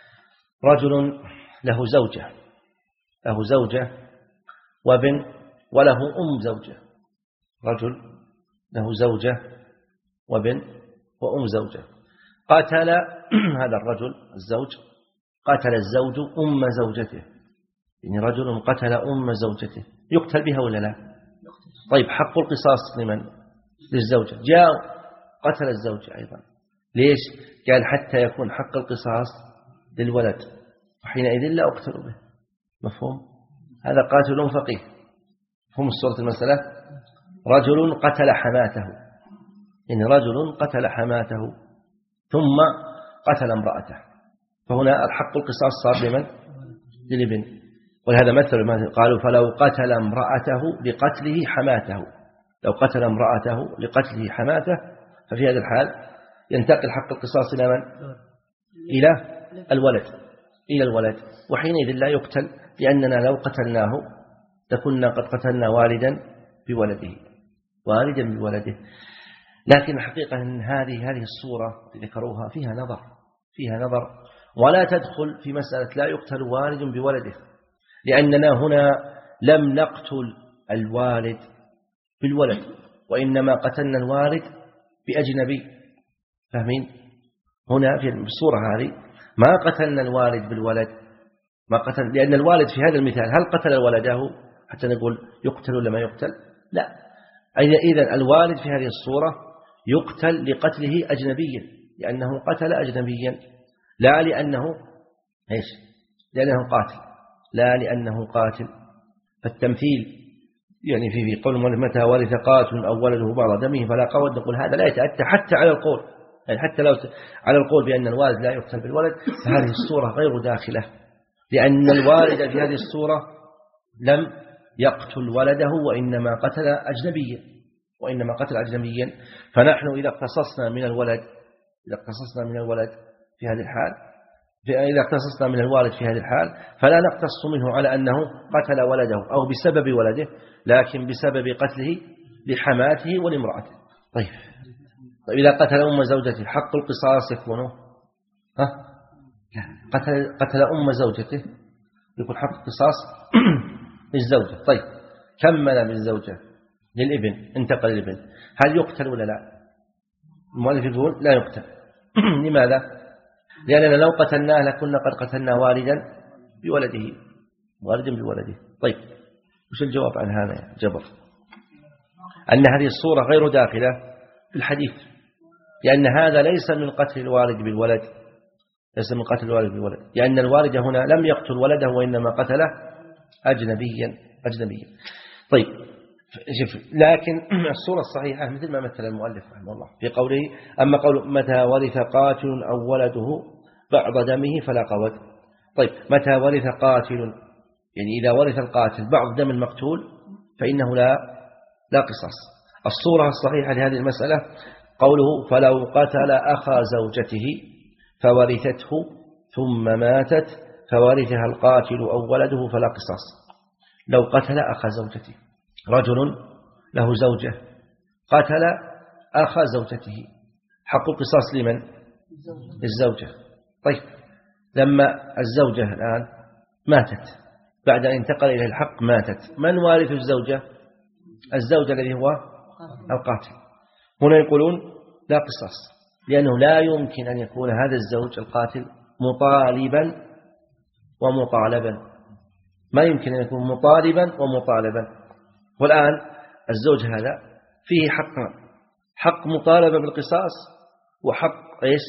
رجل له زوجة له زوجة وابن وله أم زوجة، رجل له زوجة وابن وأم زوجة. قتل هذا الرجل الزوج قتل الزوج أم زوجته، يعني رجل قتل أم زوجته يقتل بها ولا لا؟ طيب حق القصاص لمن؟ للزوجة. جاء قتل الزوج أيضا. ليش؟ قال حتى يكون حق القصاص للولد وحينئذ لا أقتل به. مفهوم؟ هذا قاتل فقيه. مفهوم الصورة المسألة؟ رجل قتل حماته، يعني رجل قتل حماته ثم قتل امرأته، فهنا الحق القصاص صار لمن؟ للابن. ولهذا مثل ما قالوا فلو قتل امرأته لقتله حماته، لو قتل امرأته لقتله حماته ففي هذا الحال ينتقل حق القصاص إلى من؟ إلى الولد إلى الولد وحينئذ لا يقتل، لأننا لو قتلناه لكنا قد قتلنا والدا بولده والدا بولده. لكن الحقيقة أن هذه هذه الصورة ذكروها فيها نظر فيها نظر ولا تدخل في مسألة لا يقتل والد بولده، لأننا هنا لم نقتل الوالد بالولد وإنما قتلنا الوالد بأجنبي. فاهمين؟ هنا في الصورة هذه ما قتلنا الوالد بالولد، ما قتل، لأن الوالد في هذا المثال هل قتل ولده حتى نقول يقتل ولا ما يقتل؟ لا. إذن الوالد في هذه الصورة يقتل لقتله أجنبيا، لأنه قتل أجنبيا، لا لأنه إيش؟ لأنه قاتل، لا لأنه قاتل. فالتمثيل يعني في في قول متى ورث قاتل أو ولده بعض دمه فلا قود، نقول هذا لا يتأتى حتى على القول، يعني حتى لو على القول بأن الوالد لا يقتل بالولد فهذه الصورة غير داخلة، لأن الوالد في هذه الصورة لم يقتل ولده وإنما قتل أجنبيا وإنما قتل أجنبيا. فنحن إذا اقتصصنا من الولد إذا اقتصصنا من الولد في هذه الحال إذا اقتصصنا من الوالد في هذه الحال فلا نقتص منه على أنه قتل ولده أو بسبب ولده، لكن بسبب قتله لحماته ولامرأته. طيب طيب إذا قتل أم زوجته حق القصاص يكون ها؟ لا. قتل قتل أم زوجته يكون حق القصاص للزوجة. طيب كمل بالزوجة للابن، انتقل للابن، هل يقتل ولا لا؟ المؤلف يقول لا يقتل. لماذا؟ لأننا لو قتلناه لكنا قد قتلنا والدا بولده والدا بولده. طيب وش الجواب عن هذا يا جبر؟ أن هذه الصورة غير داخلة في الحديث، لأن هذا ليس من قتل الوالد بالولد، ليس من قتل الوالد بالولد، لأن الوالد هنا لم يقتل ولده وإنما قتله أجنبيا أجنبيا. طيب شوف، لكن الصورة الصحيحة مثل ما مثل المؤلف رحمه الله في قوله: أما قول متى ورث قاتل أو ولده بعض دمه فلا قود. طيب متى ورث قاتل، يعني إذا ورث القاتل بعض دم المقتول فإنه لا لا قصاص. الصورة الصحيحة لهذه المسألة قوله: فلو قتل أخا زوجته فورثته ثم ماتت فورثها القاتل أو ولده فلا قصاص. لو قتل أخا زوجته، رجل له زوجة قتل أخا زوجته، حق القصاص لمن؟ الزوجة. طيب لما الزوجة الآن ماتت، بعد أن انتقل إلى الحق ماتت، من وارث الزوجة؟ الزوجة الذي هو القاتل. هنا يقولون لا قصاص، لأنه لا يمكن أن يكون هذا الزوج القاتل مطالبا ومطالبا، ما يمكن أن يكون مطالبا ومطالبا. والآن الزوج هذا فيه حقان: حق مطالبة بالقصاص، وحق إيش؟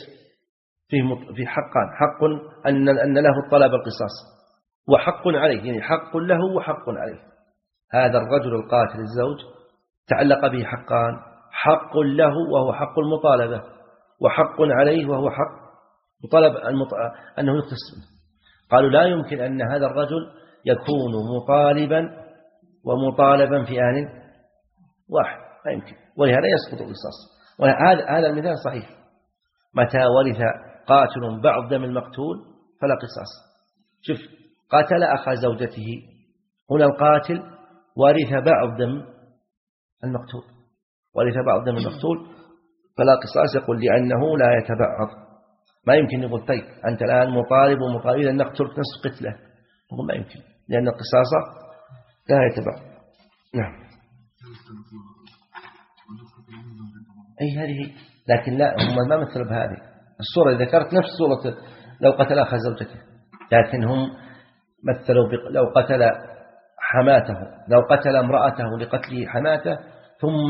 فيه في حقان: حق أن أن له الطلب القصاص، وحق عليه، يعني حق له وحق عليه. هذا الرجل القاتل الزوج تعلق به حقان: حق له وهو حق المطالبة، وحق عليه وهو حق مطالب أنه يقتص. قالوا لا يمكن أن هذا الرجل يكون مطالبا ومطالبا في آن واحد، لا يمكن، ولهذا يسقط القصاص. وهذا هذا المثال صحيح: متى ورث قاتل بعض دم المقتول فلا قصاص. شوف، قتل أخا زوجته، هنا القاتل ورث بعض دم المقتول، ورث بعض دم المقتول فلا قصاص. يقول لأنه لا يتبعض. ما يمكن يقول طيب أنت الآن مطالب ومطالب أن نقتلك نصف قتله، يقول ما يمكن، لأن القصاص لا يتبعض. نعم. أي هذه، لكن لا، هم ما مثلوا بهذه الصورة اللي ذكرت، نفس صورة لو قتل أخا زوجته، لكن هم مثلوا لو قتل حماته، لو قتل امرأته لقتل حماته ثم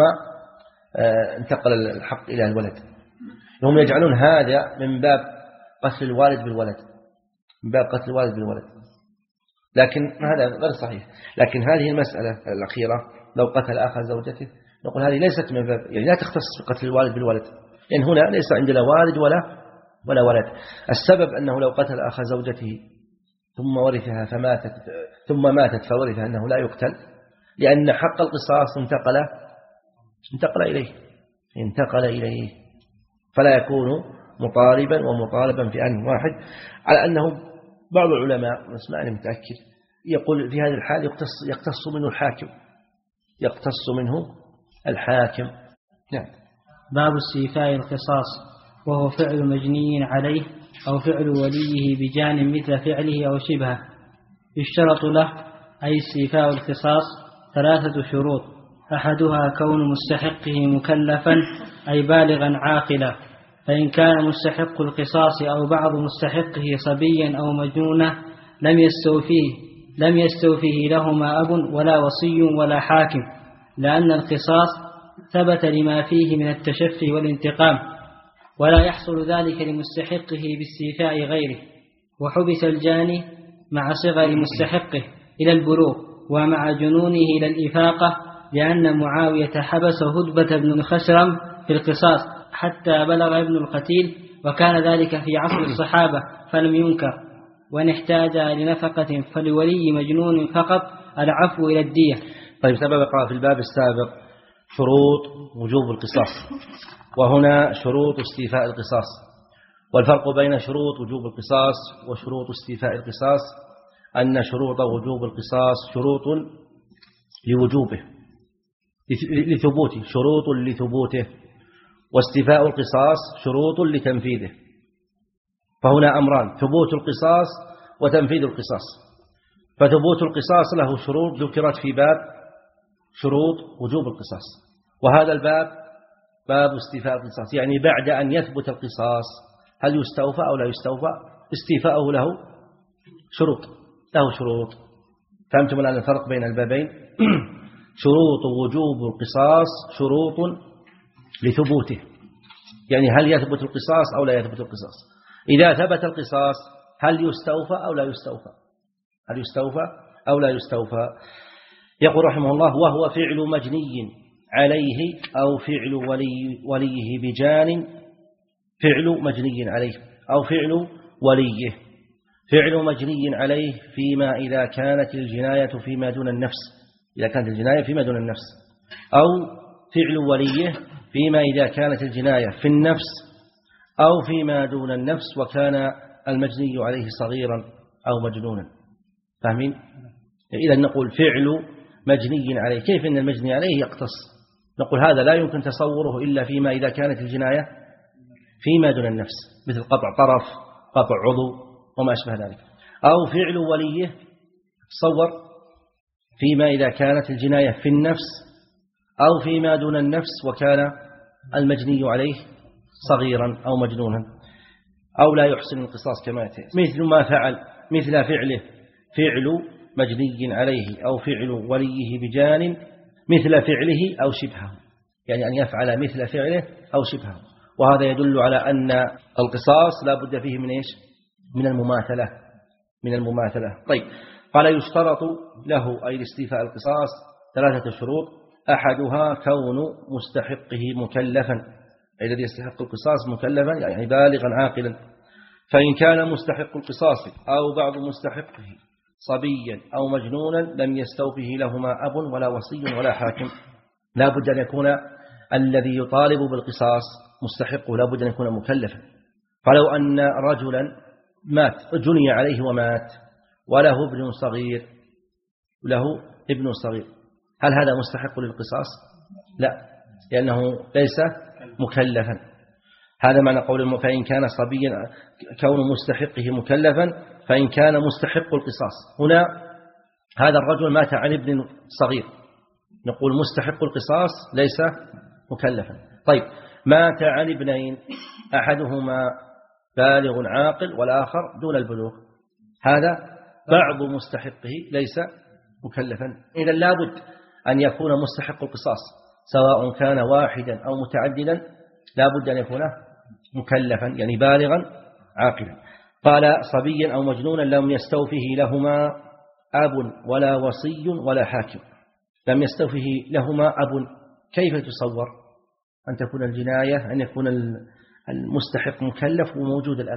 انتقل الحق إلى الولد. هم يجعلون هذا من باب قتل الوالد بالولد، من باب قتل الوالد بالولد، لكن هذا غير صحيح. لكن هذه المسألة الأخيرة لو قتل أخا زوجته، نقول هذه ليست من باب، يعني لا تختص بقتل الوالد بالولد، لأن هنا ليس عندنا والد ولا ولا ولد. السبب أنه لو قتل أخا زوجته ثم ورثها فماتت ثم ماتت فورثها أنه لا يقتل، لأن حق القصاص انتقل انتقل إليه انتقل إليه فلا يكون مطالبا ومطالبا في آن واحد. على أنه بعض العلماء، اسمعني متأكد، يقول في هذه الحال يقتص, يقتص منه الحاكم يقتص منه الحاكم. نعم. باب استيفاء القصاص، وهو فعل مجني عليه أو فعل وليه بجانب مثل فعله أو شبهه. يشترط له أي استيفاء القصاص ثلاثة شروط: أحدها كون مستحقه مكلفا أي بالغا عاقلا، فإن كان مستحق القصاص أو بعض مستحقه صبيا أو مجنونا لم يستوفيه لم يستوفيه لهما أب ولا وصي ولا حاكم، لأن القصاص ثبت لما فيه من التشفي والانتقام، ولا يحصل ذلك لمستحقه باستيفاء غيره. وحبس الجاني مع صغر مستحقه إلى البلوغ ومع جنونه إلى الإفاقة، لأن معاوية حبس هدبة بن الخشرم في القصاص حتى بلغ ابن القتيل، وكان ذلك في عصر الصحابة فلم ينكر. وإن احتاج لنفقة فلولي مجنون فقط العفو إلى الدية. طيب، سبق في الباب السابق شروط وجوب القصاص، وهنا شروط استيفاء القصاص. والفرق بين شروط وجوب القصاص وشروط استيفاء القصاص أن شروط وجوب القصاص شروط لوجوبه لثبوته شروط لثبوته، واستيفاء القصاص شروط لتنفيذه. فهنا أمران: ثبوت القصاص وتنفيذ القصاص. فثبوت القصاص له شروط ذكرت في باب شروط وجوب القصاص، وهذا الباب باب استيفاء القصاص، يعني بعد أن يثبت القصاص هل يستوفى أو لا يستوفى، استيفاءه له شروط له شروط فهمتم الآن الفرق بين البابين؟ شروط وجوب القصاص شروط لثبوته، يعني هل يثبت القصاص أو لا يثبت القصاص. إذا ثبت القصاص هل يستوفى أو لا يستوفى؟ هل يستوفى أو لا يستوفى؟ يقول رحمه الله: وهو فعل مجني عليه أو فعل ولي وليه بجان، فعل مجني عليه أو فعل وليه. فعل مجني عليه فيما إذا كانت الجناية فيما دون النفس، إذا كانت الجناية فيما دون النفس، أو فعل وليه فيما إذا كانت الجناية في النفس أو فيما دون النفس وكان المجني عليه صغيرا أو مجنونا. فاهمين؟ إذا نقول فعل مجني عليه. كيف أن المجني عليه يقتص؟ نقول هذا لا يمكن تصوره إلا فيما إذا كانت الجناية فيما دون النفس، مثل قطع طرف، قطع عضو وما أشبه ذلك. أو فعل وليه تصور فيما إذا كانت الجناية في النفس أو فيما دون النفس وكان المجني عليه صغيرا أو مجنونا أو لا يحسن القصاص كما يأتي. مثل ما فعل، مثل فعله فعل مجني عليه أو فعل وليه بجان، مثل فعله أو شبهه، يعني أن يفعل مثل فعله أو شبهه. وهذا يدل على أن القصاص لا بد فيه من إيش؟ من المماثلة، من المماثلة. طيب، قال: يشترط له أي لاستيفاء القصاص ثلاثة شروط: أحدها كون مستحقه مكلفا، أي الذي يستحق القصاص مكلفا يعني بالغا عاقلا. فإن كان مستحق القصاص أو بعض مستحقه صبيا أو مجنونا لم يستوفه لهما أب ولا وصي ولا حاكم. لا بد أن يكون الذي يطالب بالقصاص مستحقه، لا بد أن يكون مكلفا. فلو أن رجلا مات، جني عليه ومات، وله ابن صغير، له ابن صغير، هل هذا مستحق للقصاص؟ لا، لأنه ليس مكلفا. هذا معنى قول: فإن كان صبيا، كون مستحقه مكلفا، فإن كان مستحق القصاص. هنا هذا الرجل مات عن ابن صغير، نقول مستحق القصاص ليس مكلفا. طيب، مات عن ابنين، أحدهما بالغ عاقل والآخر دون البلوغ، هذا بعض مستحقه ليس مكلفا. إذا لابد أن يكون مستحق القصاص سواء كان واحدا أو متعددا، لابد أن يكون مكلفا يعني بالغا عاقلا. قال: صبيا أو مجنونا لم يستوفه لهما أب ولا وصي ولا حاكم. لم يستوفه لهما أب، كيف تصور أن تكون الجناية أن يكون المستحق مكلف وموجود الأب؟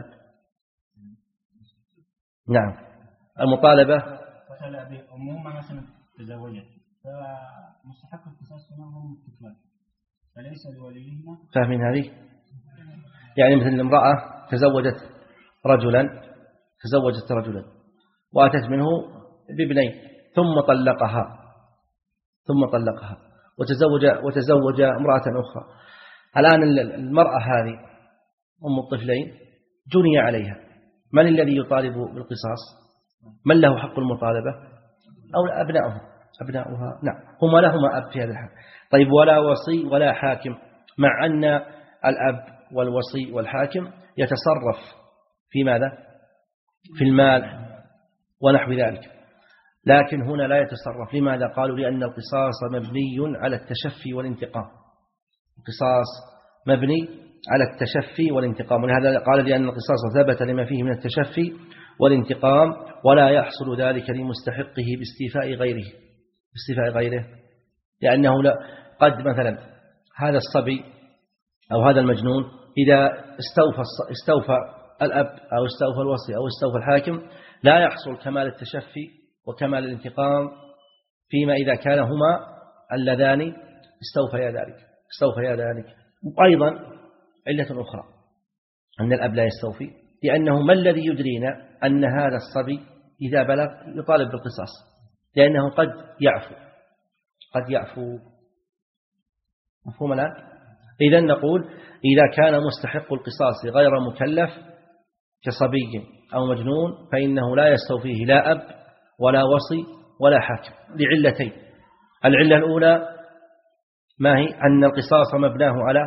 نعم، المطالبة مثلا أمهما مثلا تزوجت، فمستحق القصاص هنا هم الطفلان، فليس لوليهما. فاهمين هذه؟ يعني مثل امرأة تزوجت رجلا تزوجت رجلا وأتت منه بابنين ثم طلقها ثم طلقها وتزوج وتزوج امرأة أخرى. الآن المرأة هذه أم الطفلين جني عليها، من الذي يطالب بالقصاص؟ من له حق المطالبة؟ أو أبنائها أبنائها نعم، هم لهما أب في هذا الحال. طيب، ولا وصي ولا حاكم، مع أن الأب والوصي والحاكم يتصرف في ماذا؟ في المال ونحو ذلك، لكن هنا لا يتصرف. لماذا؟ قالوا: لأن القصاص مبني على التشفي والانتقام. القصاص مبني على التشفي والانتقام، ولهذا قال: لأن القصاص ثبت لما فيه من التشفي والانتقام، ولا يحصل ذلك لمستحقه باستيفاء غيره باستيفاء غيره لأنه لا قد مثلا هذا الصبي أو هذا المجنون إذا استوفى استوفى الأب أو استوفى الوصي أو استوفى الحاكم لا يحصل كمال التشفي وكمال الانتقام فيما إذا كان هما اللذان استوفيا ذلك استوفيا ذلك. وأيضا علة أخرى أن الأب لا يستوفي، لأنه ما الذي يدرينا أن هذا الصبي إذا بلغ يطالب بالقصاص؟ لأنه قد يعفو قد يعفو مفهوم الآن؟ إذن نقول: إذا كان مستحق القصاص غير مكلف كصبي أو مجنون فإنه لا يستوفيه لا أب ولا وصي ولا حاكم، لعلتين. العلة الأولى ما هي؟ أن القصاص مبناه على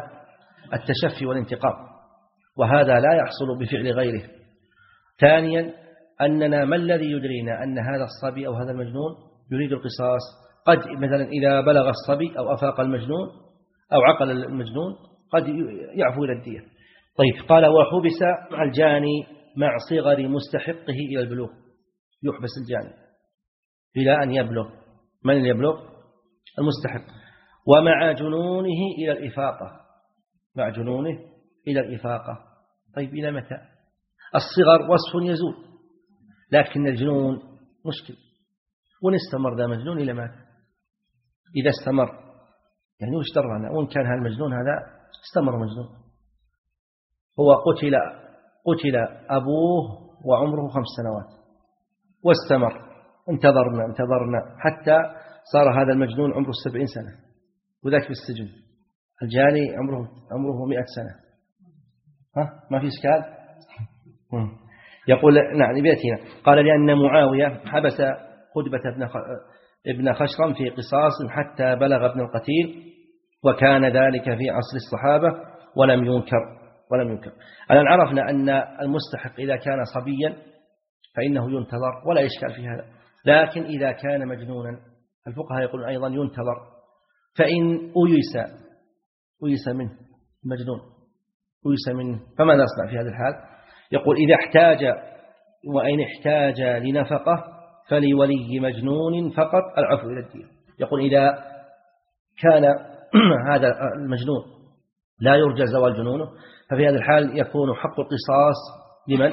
التشفي والانتقام، وهذا لا يحصل بفعل غيره. ثانيا أننا ما الذي يدرينا أن هذا الصبي أو هذا المجنون يريد القصاص؟ قد مثلا إذا بلغ الصبي أو أفاق المجنون أو عقل المجنون قد يعفو إلى الدية. طيب قال وحبس مع الجاني مع صغر مستحقه إلى البلوغ، يحبس الجاني إلى أن يبلغ. من اللي يبلغ؟ المستحق. ومع جنونه إلى الإفاقة، مع جنونه إلى الإفاقة. طيب إلى متى؟ الصغر وصف يزول، لكن الجنون مشكل. وإن استمر ذا مجنون إلى متى؟ إذا استمر يعني وش درنا؟ وإن كان هالمجنون هذا استمر مجنون، هو قتل قتل أبوه وعمره خمس سنوات واستمر، انتظرنا انتظرنا حتى صار هذا المجنون عمره سبعين سنة وذاك في السجن. الجاني عمره عمره مئة سنة، ها ما في إشكال؟ يقول نعم بيتنا. قال لأن معاوية حبس قتبة ابن ابن خشرم في قصاص حتى بلغ ابن القتيل، وكان ذلك في عصر الصحابة ولم ينكر ولم ينكر. الآن عرفنا أن المستحق إذا كان صبيا فإنه ينتظر ولا إشكال في هذا، لكن إذا كان مجنونا الفقهاء يقولون أيضا ينتظر. فإن أيس أيس منه مجنون أيس منه فماذا نصنع في هذا الحال؟ يقول إذا احتاج وإن احتاج لنفقة فلولي مجنون فقط العفو إلى الدية. يقول إذا كان هذا المجنون لا يرجى زوال جنونه ففي هذا الحال يكون حق القصاص لمن؟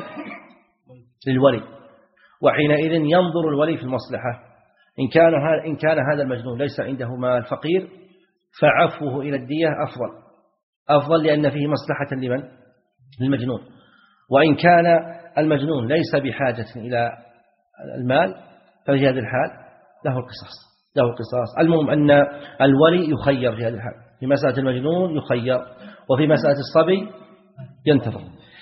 للولي، وحينئذ ينظر الولي في المصلحة. إن كان إن كان هذا المجنون ليس عنده مال فقير فعفوه إلى الدية أفضل أفضل لأن فيه مصلحة لمن؟ للمجنون. وإن كان المجنون ليس بحاجة إلى المال ففي هذا الحال له القصاص له القصاص. المهم أن الولي يخير في هذا الحال، في مسألة المجنون يخير وفي مسألة الصبي ينتظر.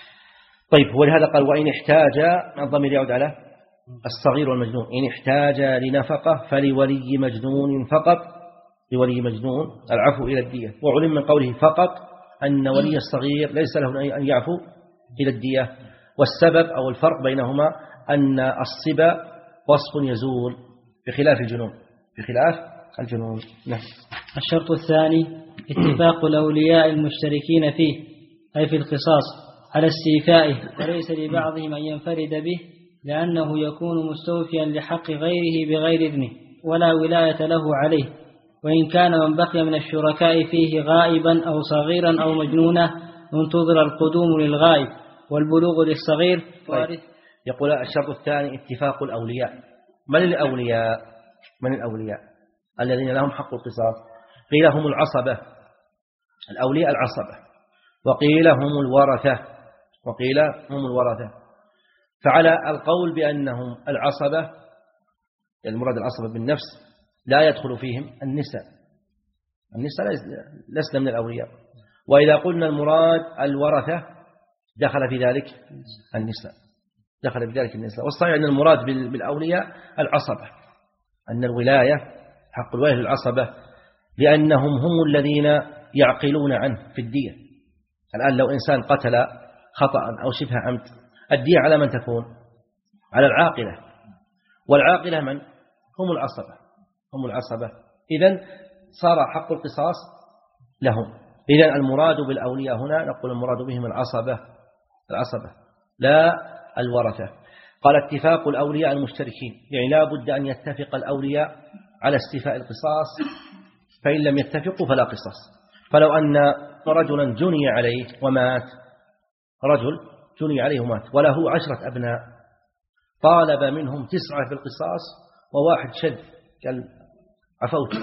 طيب ولهذا قال وإن احتاج، الضمير يعود على الصغير والمجنون، إن احتاج لنفقة فلولي مجنون فقط لولي مجنون العفو إلى الدية. وعلم من قوله فقط أن ولي الصغير ليس له أن يعفو إلى الدية. والسبب أو الفرق بينهما أن الصبا وصف يزول بخلاف الجنون بخلاف الجنون. نعم. الشرط الثاني اتفاق الأولياء المشتركين فيه أي في القصاص على استيفائه، وليس لبعضهم أن ينفرد به لأنه يكون مستوفيا لحق غيره بغير إذنه ولا ولاية له عليه. وإن كان من بقي من الشركاء فيه غائبا أو صغيرا أو مجنونا انتظر القدوم للغائب والبلوغ للصغير. طيب. يقول الشرط الثاني اتفاق الأولياء. من الأولياء؟ من الأولياء الذين لهم حق القصاص؟ قيل هم العصبة، الأولياء العصبة، وقيل هم الورثة وقيل هم الورثة. فعلى القول بأنهم العصبة المراد العصبة بالنفس لا يدخل فيهم النساء، النساء لسنا من الأولياء. وإذا قلنا المراد الورثة دخل في ذلك النساء دخل في ذلك النساء. والصحيح أن المراد بالأولياء العصبة، أن الولاية حق الولاية للعصبة لأنهم هم الذين يعقلون عنه في الدية. الآن لو إنسان قتل خطأ أو شبه عمد الدية على من تكون؟ على العاقلة، والعاقلة من؟ هم العصبة هم العصبة إذن صار حق القصاص لهم. إذن المراد بالأولياء هنا نقول المراد بهم العصبة العصبة لا الورثة. قال اتفاق الأولياء المشتركين، يعني لا بد أن يتفق الأولياء على استيفاء القصاص، فإن لم يتفقوا فلا قصاص. فلو أن رجلا جني عليه ومات، رجل جني عليه ومات وله عشرة أبناء، طالب منهم تسعة بالقصاص وواحد شذ قال عفوت،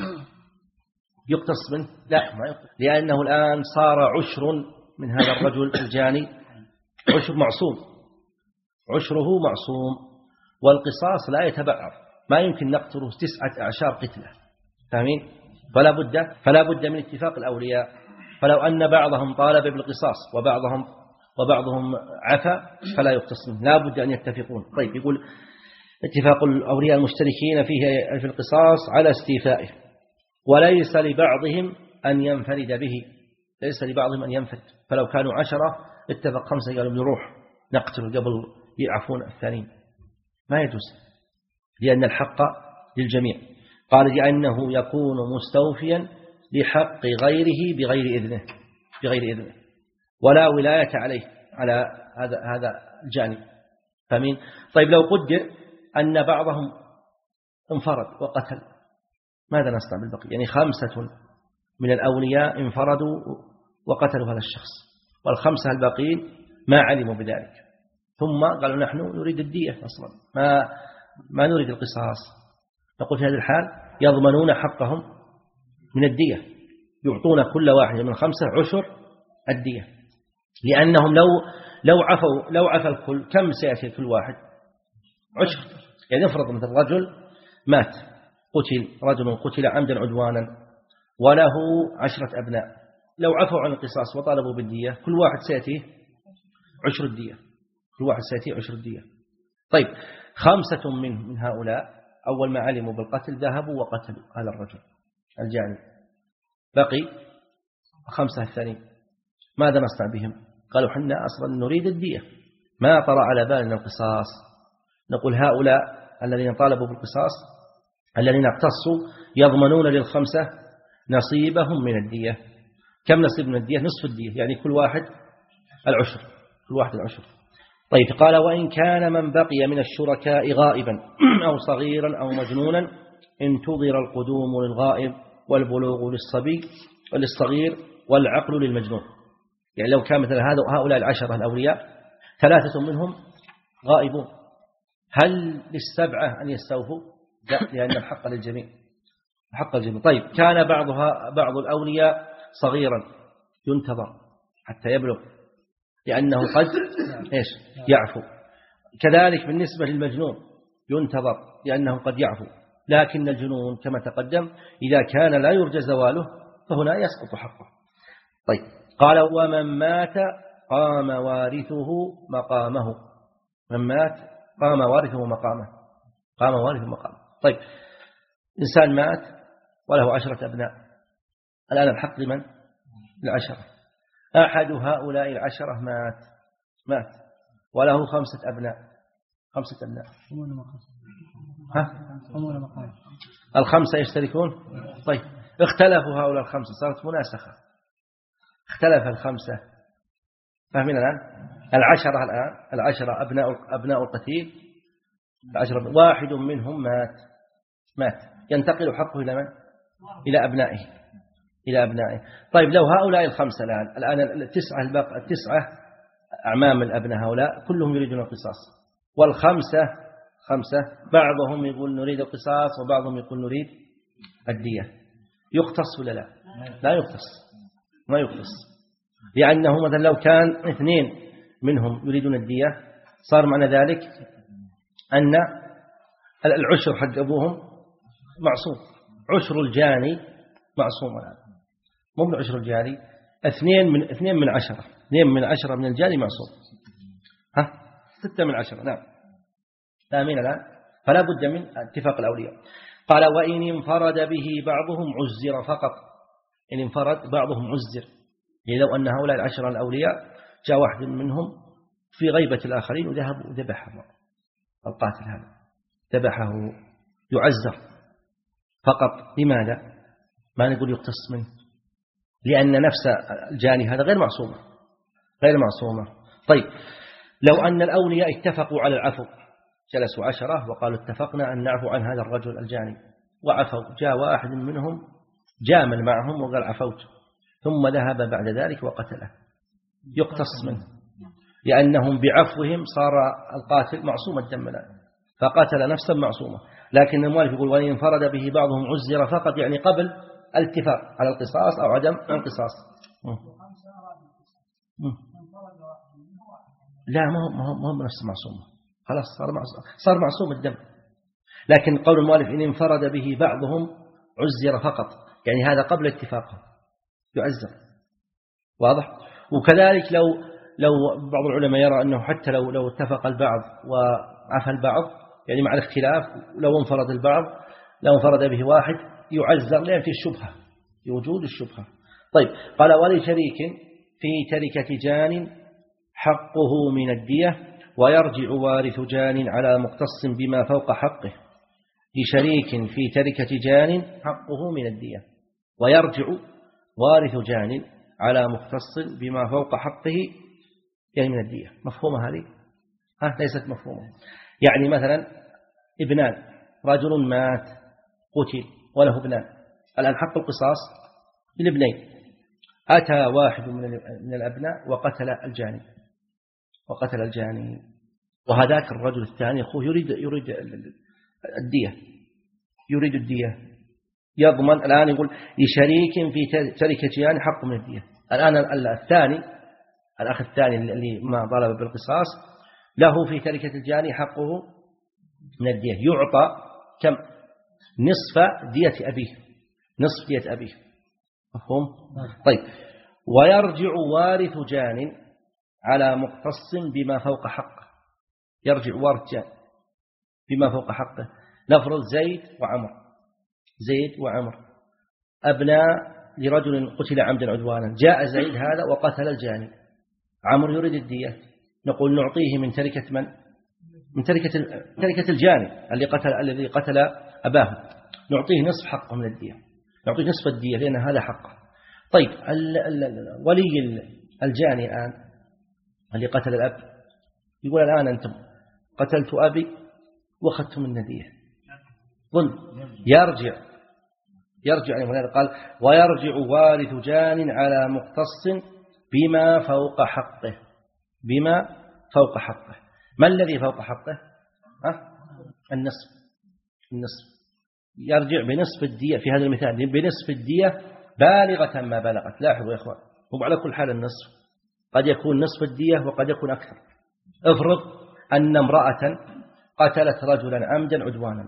يقتص منه؟ لا ما يقتص، لأنه الآن صار عشر من هذا الرجل الجاني عشر معصوم، عشره معصوم، والقصاص لا يتبعر، ما يمكن نقتله تسعة أعشار قتلة، فاهمين؟ فلا بد فلا بد من اتفاق الأولياء. فلو أن بعضهم طالب بالقصاص وبعضهم وبعضهم عفا فلا يقتص منه، لا بد أن يتفقون. طيب يقول اتفاق الأولياء المشتركين فيه في القصاص على استيفائه، وليس لبعضهم أن ينفرد به، ليس لبعضهم أن ينفرد. فلو كانوا عشرة اتفق خمسة قالوا بنروح نقتل قبل يعفون الثانيين، ما يجوز، لأن الحق للجميع. قال لأنه يكون مستوفيا لحق غيره بغير إذنه بغير إذنه ولا ولاية عليه على هذا هذا الجانب. فمين؟ طيب لو قدر أن بعضهم انفرد وقتل، ماذا نصنع بالبقية؟ يعني خمسة من الأولياء انفردوا وقتلوا هذا الشخص، والخمسة الباقين ما علموا بذلك، ثم قالوا نحن نريد الدية أصلا، ما ما نريد القصاص. نقول في هذه الحال يضمنون حقهم من الدية، يعطون كل واحد من الخمسة عشر الدية، لأنهم لو لو عفوا لو عفى الكل كم سيأتي كل واحد؟ عشر. يعني افرض مثل رجل مات، قتل رجل قتل عمدا عدوانا وله عشرة أبناء، لو عفوا عن القصاص وطالبوا بالدية كل واحد سيأتي عشر الدية، كل واحد سيأتي عشر الدية. طيب خمسة من من هؤلاء أول ما علموا بالقتل ذهبوا وقتلوا هذا الرجل الجاني، بقي خمسة الثانيين، ماذا نصنع بهم؟ قالوا حنا أصلا نريد الدية، ما طرأ على بالنا القصاص. نقول هؤلاء الذين طالبوا بالقصاص الذين اقتصوا يضمنون للخمسة نصيبهم من الدية. كم نصيب من الدية؟ نصف الدية، يعني كل واحد العشر، كل واحد العشر. طيب قال وإن كان من بقي من الشركاء غائبا أو صغيرا أو مجنونا انتظر القدوم للغائب والبلوغ للصبي وللصغير والعقل للمجنون. يعني لو كان مثل هؤلاء العشرة الأولياء ثلاثة منهم غائبون، هل للسبعة أن يستوفوا؟ لا، لأن الحق للجميع، الحق للجميع. طيب كان بعضها بعض الأولياء صغيرا ينتظر حتى يبلغ، لأنه قد إيش يعفو. كذلك بالنسبة للمجنون ينتظر لأنه قد يعفو، لكن الجنون كما تقدم إذا كان لا يرجى زواله فهنا يسقط حقه. طيب قال ومن مات قام وارثه مقامه، من مات قام وارثه مقامه، قام وارثه مقامه. طيب إنسان مات وله عشرة أبناء، الآن الحق لمن؟ العشرة. أحد هؤلاء العشرة مات مات وله خمسة أبناء، خمسة أبناء ها؟ الخمسة يشتركون. طيب اختلفوا هؤلاء الخمسة، صارت مناسخة، اختلف الخمسة، فاهمين الآن؟ العشرة الآن العشرة أبناء أبناء القتيل، العشرة واحد منهم مات مات ينتقل حقه إلى من؟ إلى أبنائه إلى أبنائه. طيب لو هؤلاء الخمسة الآن الآن التسعة الباقي التسعة أعمام الأبناء هؤلاء كلهم يريدون القصاص، والخمسة خمسة بعضهم يقول نريد القصاص وبعضهم يقول نريد الدية، يقتص ولا لا؟ لا يقتص، ما يقتص، لأنه مثلا لو كان اثنين منهم يريدون الدية صار معنى ذلك أن العشر حق أبوهم معصوم، عشر الجاني معصوم الآن، مو من عشر الجاني، اثنين من اثنين من عشرة، اثنين من عشرة من الجاني معصوم، ها ستة من عشرة. نعم آمين الآن، فلا بد من اتفاق الأولياء. قال وإن انفرد به بعضهم عزر فقط، إن انفرد بعضهم عزر، يعني لو أن هؤلاء العشرة الأولياء جاء واحد منهم في غيبة الآخرين وذهب وذبحه القاتل هذا، ذبحه يعزر فقط. لماذا؟ ما نقول يقتص منه، لأن نفس الجاني هذا غير معصومة، غير معصومة. طيب لو أن الأولياء اتفقوا على العفو، جلسوا عشرة وقالوا اتفقنا أن نعفو عن هذا الرجل الجاني وعفوا، جاء واحد منهم جامل معهم وقال عفوت، ثم ذهب بعد ذلك وقتله، يقتص منه، لأنهم بعفوهم صار القاتل معصوم الدم الآن، فقتل نفسا معصومة. لكن المؤلف يقول وإن انفرد به بعضهم عزر فقط، يعني قبل الاتفاق على القصاص أو عدم القصاص. لا ما هو ما هو نفس معصومة، خلاص صار معصوم، صار معصوم الدم. لكن قول المؤلف إن انفرد به بعضهم عزر فقط، يعني هذا قبل اتفاقهم يعزر، واضح. وكذلك لو لو بعض العلماء يرى أنه حتى لو لو اتفق البعض وعفى البعض، يعني مع الاختلاف، لو انفرد البعض لو انفرد به واحد يعزر لأن في الشبهة، في وجود الشبهة. طيب قال ولشريك في تركة جان حقه من الدية ويرجع وارث جان على مقتص بما فوق حقه لشريك في تركة جان حقه من الدية. ويرجع وارث جان على مقتص بما فوق حقه يعني من الدية. مفهومة هذه؟ ها ليست مفهومة. يعني مثلا ابنان، رجل مات قتل وله ابنان، الآن حق القصاص للابنين. أتى واحد من الأبناء وقتل الجاني وقتل الجاني وهذاك الرجل الثاني أخوه يريد يريد الدية يريد الدية يضمن. الآن يقول لشريك في تركة جان حق من الدية. الآن الثاني الأخ الثاني اللي ما طالب بالقصاص له في تركة الجاني حقه من الدية، يعطى كم؟ نصف دية أبيه، نصف دية أبيه. مفهوم؟ طيب. ويرجع وارث جان على مقتص بما فوق حقه. يرجع وارث جان بما فوق حقه. نفرض زيد وعمر، زيد وعمر أبناء لرجل قتل عمدا عدوانا، جاء زيد هذا وقتل الجاني، عمر يريد الدية، نقول نعطيه من تركة من؟ من تركة تركة الجاني اللي قتل الذي قتل أباه، نعطيه نصف حقه من الدية، نعطيه نصف الدية لأن هذا حقه. طيب ولي الجاني الآن اللي قتل الأب يقول الآن أنتم قتلت أبي وأخذتم من الدية، ظلم. يرجع يرجع يعني قال ويرجع وارث جان على مقتص بما فوق حقه، بما فوق حقه. ما الذي فوق حقه؟ ها؟ النصف، النصف. يرجع بنصف الدية في هذا المثال، بنصف الدية بالغة ما بلغت. لاحظوا يا إخوان، هو على كل حال النصف قد يكون نصف الدية وقد يكون أكثر. افرض أن امرأة قتلت رجلا عمدا عدوانا،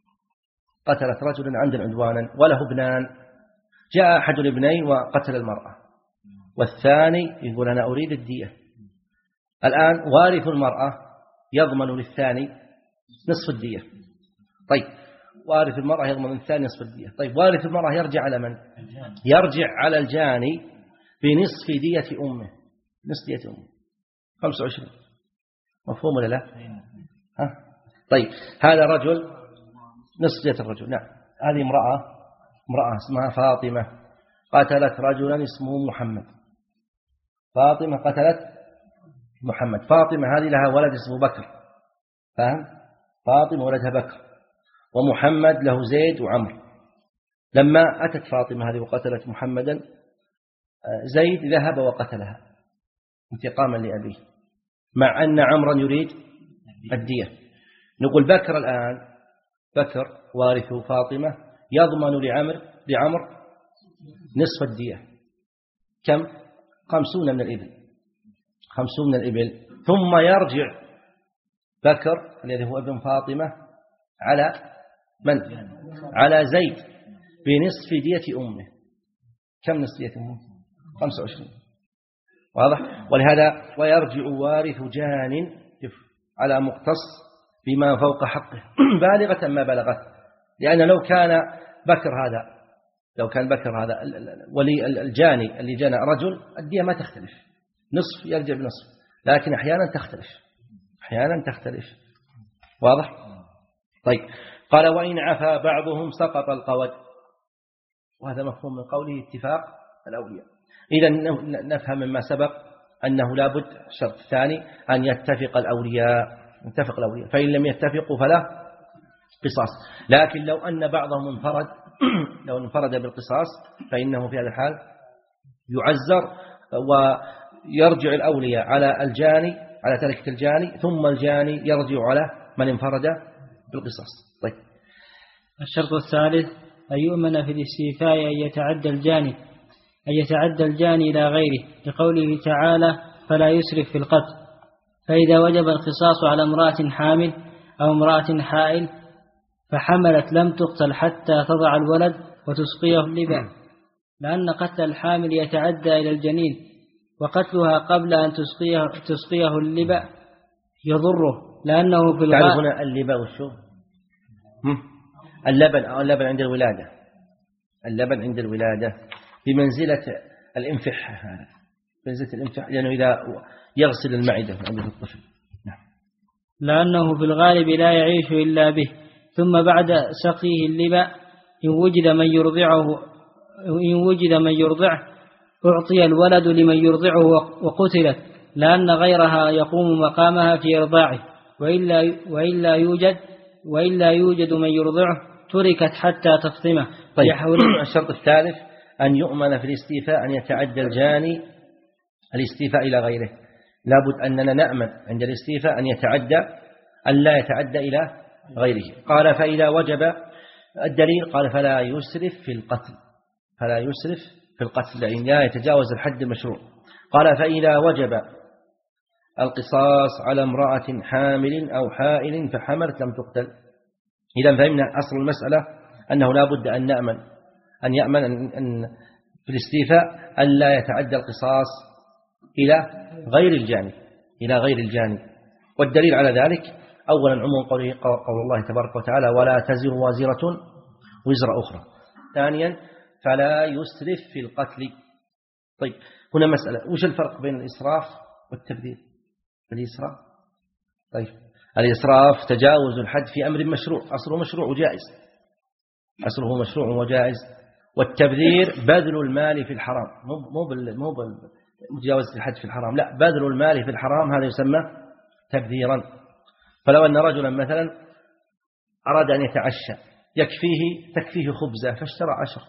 قتلت رجلا عمدا عدوانا وله ابنان، جاء أحد الابنين وقتل المرأة والثاني يقول أنا أريد الدية. الآن وارث المرأة يضمن للثاني نصف الدية. طيب وارث المرأة يضمن للثاني نصف الدية. طيب وارث المرأة يرجع على من؟ يرجع على الجاني بنصف دية أمه، نصف دية أمه خمسة وعشرين. مفهوم ولا لا؟ ها؟ طيب هذا رجل نصف دية الرجل. نعم. هذه امرأة امرأة اسمها فاطمة قتلت رجلا اسمه محمد. فاطمة قتلت محمد. فاطمة هذه لها ولد اسمه بكر، فاهم؟ فاطمة ولدها بكر، ومحمد له زيد وعمر. لما أتت فاطمة هذه وقتلت محمدا، زيد ذهب وقتلها انتقاما لأبيه، مع أن عمرا يريد الدية. نقول بكر الآن، بكر وارث فاطمة يضمن لعمر لعمر نصف الدية. كم؟ خمسون من الإبل، خمسون من الإبل. ثم يرجع بكر الذي هو ابن فاطمة على من؟ على زيد بنصف دية أمه. كم نصف دية أمه؟ خمسة وعشرين. واضح؟ ولهذا ويرجع وارث جان على مقتص بما فوق حقه بالغة ما بلغت. لأن لو كان بكر هذا لو كان بكر هذا ولي الجاني اللي جنى رجل، الدية ما تختلف، نصف يرجع بنصف، لكن أحيانا تختلف أحيانا تختلف. واضح؟ طيب قال وإن عفا بعضهم سقط القود، وهذا مفهوم من قوله اتفاق الأولياء. إذا نفهم مما سبق أنه لابد الشرط الثاني أن يتفق الأولياء، يتفق الأولياء، فإن لم يتفقوا فلا قصاص. لكن لو أن بعضهم انفرد لو انفرد بالقصاص فإنه في هذا الحال يعزر ويرجع الأولياء على الجاني على تركة الجاني، ثم الجاني يرجع على من انفرد بالقصاص. طيب الشرط الثالث أن يؤمن في الاستيفاء أن يتعدى الجاني أن يتعدى الجاني إلى غيره، لقوله تعالى فلا يسرف في القتل. فإذا وجب القصاص على امرأة حامل أو امرأة حائل فحملت لم تقتل حتى تضع الولد وتسقيه اللبن، لأن قتل الحامل يتعدى إلى الجنين، وقتلها قبل أن تسقيه, تسقيه اللبن يضره، لأنه في الغالب. تعرفون اللبن والشو؟ اللبن أو اللبن عند الولادة، اللبن عند الولادة بمنزلة الانفح، هذا بمنزلة الانفح، لأنه إذا يغسل المعدة عند الطفل. نعم. لأنه في الغالب لا يعيش إلا به. ثم بعد سقيه اللبن إن وجد من يرضعه إن وجد من يرضعه أعطي الولد لمن يرضعه وقتلت، لأن غيرها يقوم مقامها في إرضاعه، وإلا وإلا يوجد وإلا يوجد من يرضعه تركت حتى تفطمه. طيب الشرط الثالث أن يؤمن في الاستيفاء أن يتعدى الجاني الاستيفاء إلى غيره. لابد أننا نأمن عند الاستيفاء أن يتعدى أن لا يتعدى إلى غيره. قال فإذا وجب الدليل قال فلا يسرف في القتل فلا يسرف في القتل لأن لا يتجاوز الحد المشروع. قال فإذا وجب القصاص على امرأة حامل أو حائل فحملت لم تقتل. إذا فهمنا أصل المسألة أنه لا بد أن نأمن أن يأمن أن في الاستيفاء أن لا يتعدى القصاص إلى غير الجاني إلى غير الجاني. والدليل على ذلك أولا عموم قوله قول الله تبارك وتعالى ولا تزر وازرة وزر أخرى. ثانيا فلا يسرف في القتل. طيب هنا مسألة، وش الفرق بين الإسراف والتبذير؟ الإسراف طيب الإسراف تجاوز الحد في أمر مشروع، أصله مشروع وجائز أصله مشروع وجائز. والتبذير بذل المال في الحرام، مو مو مو مجاوزة الحد في الحرام، لا بذل المال في الحرام هذا يسمى تبذيرا. فلو أن رجلا مثلا أراد أن يتعشى يكفيه تكفيه خبزة فاشترى عشر،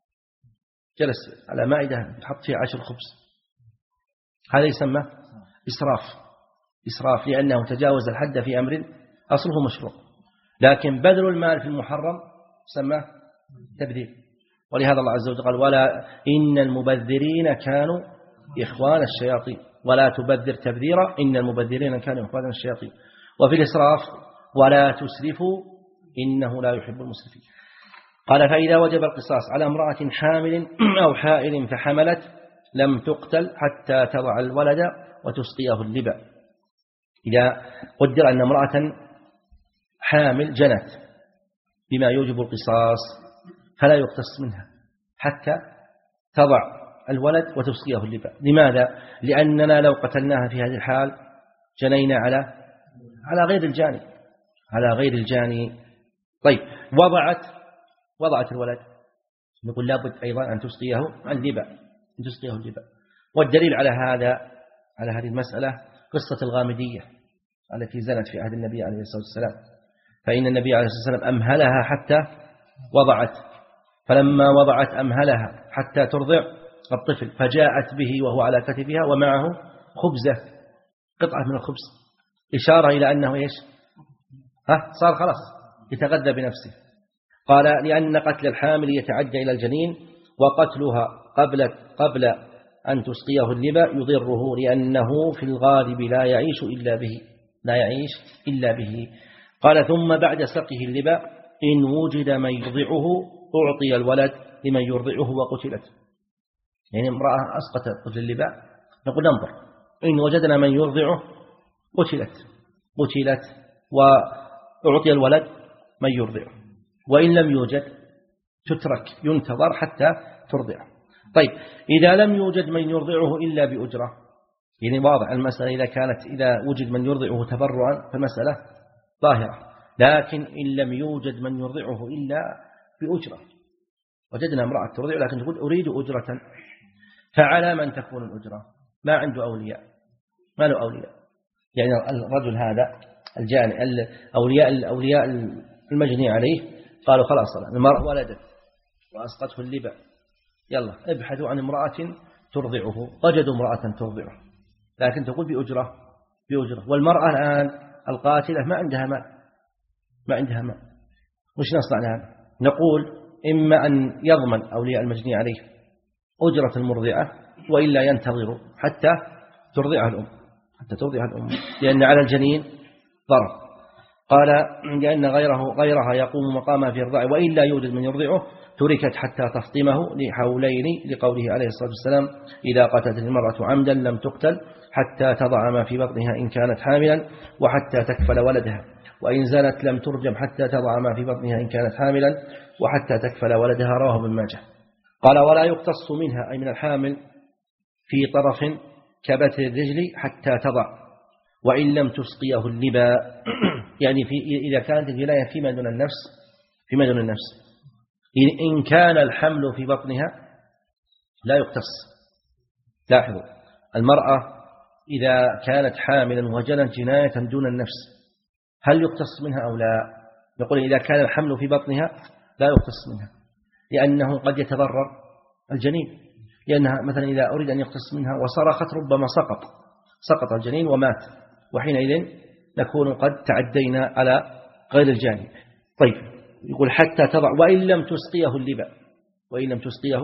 جلس على مائدة يحط فيها عشر خبز، هذا يسمى إسراف إسراف لأنه تجاوز الحد في أمر أصله مشروع. لكن بذل المال في المحرم يسمى تبذير. ولهذا الله عز وجل قال ولا إن المبذرين كانوا إخوان الشياطين ولا تبذر تبذيرا إن المبذرين كانوا إخوان الشياطين. وفي الإسراف ولا تسرفوا إنه لا يحب المسرفين. قال فإذا وجب القصاص على امرأة حامل أو حائل فحملت لم تقتل حتى تضع الولد وتسقيه اللبن. إذا قدر أن امرأة حامل جنت بما يوجب القصاص فلا يقتص منها حتى تضع الولد وتسقيه اللبن. لماذا؟ لأننا لو قتلناها في هذه الحال جنينا على على غير الجاني على غير الجاني. طيب وضعت وضعت الولد نقول لابد أيضا أن تسقيه اللبن أن تسقيه اللبن. والدليل على هذا على هذه المسألة قصة الغامدية التي زنت في عهد النبي عليه الصلاة والسلام. فإن النبي عليه الصلاة والسلام أمهلها حتى وضعت، فلما وضعت أمهلها حتى ترضع الطفل، فجاءت به وهو على كتفها ومعه خبزة قطعة من الخبز، إشارة إلى أنه إيش ها صار خلاص يتغذى بنفسه. قال لأن قتل الحامل يتعدى إلى الجنين وقتلها قبل قبل أن تسقيه اللبن يضره لأنه في الغالب لا يعيش إلا به لا يعيش إلا به. قال ثم بعد سقيه اللبن إن وجد من يرضعه أعطي الولد لمن يرضعه وقتلت. يعني امرأة أسقطت طفل اللبن نقول ننظر إن وجدنا من يرضعه قتلت قتلت وأعطي الولد من يرضعه، وإن لم يوجد تترك ينتظر حتى ترضعه. طيب إذا لم يوجد من يرضعه إلا بأجرة، يعني واضح المسألة إذا كانت إذا وجد من يرضعه تبرعا فالمسألة ظاهرة، لكن إن لم يوجد من يرضعه إلا بأجرة، وجدنا امرأة ترضع لكن تقول أريد أجرة، فعلى من تكون الأجرة؟ ما عنده أولياء ما له أولياء، يعني الرجل هذا الجاني أولياء الأولياء المجني عليه قالوا خلاص المرأة ولدت وأسقطه اللبن، يلا ابحثوا عن امرأة ترضعه، وجدوا امرأة ترضعه لكن تقول بأجرة بأجرة. والمرأة الآن القاتلة ما عندها مال ما عندها مال وش نصنع الآن؟ نقول إما أن يضمن أولياء المجني عليه أجرة المرضعة وإلا ينتظروا حتى ترضعها الأم حتى ترضعها الأم لأن على الجنين ضرر. قال لأن غيره غيرها يقوم مقامها في الرضاع وإلا يوجد من يرضعه تركت حتى تفطمه لحولين لقوله عليه الصلاة والسلام إذا قتلت المرأة عمدا لم تقتل حتى تضع ما في بطنها إن كانت حاملا وحتى تكفل ولدها، وإن زنت لم ترجم حتى تضع ما في بطنها إن كانت حاملا وحتى تكفل ولدها. رواه ابن ماجه. قال ولا يقتص منها أي من الحامل في طرف كبتر الرجل حتى تضع، وإن لم تسقيه اللبا يعني في إذا كانت الجناية فيما دون النفس فيما دون النفس إن كان الحمل في بطنها لا يقتص. لاحظوا المرأة إذا كانت حاملا وجنت جناية دون النفس هل يقتص منها أو لا؟ نقول إذا كان الحمل في بطنها لا يقتص منها لأنه قد يتضرر الجنين، لأنها مثلا إذا أريد أن يقتص منها وصرخت ربما سقط سقط الجنين ومات، وحينئذ نكون قد تعدينا على غير الجانب. طيب يقول حتى تضع وإن لم تسقيه اللبا وإن لم تسقيه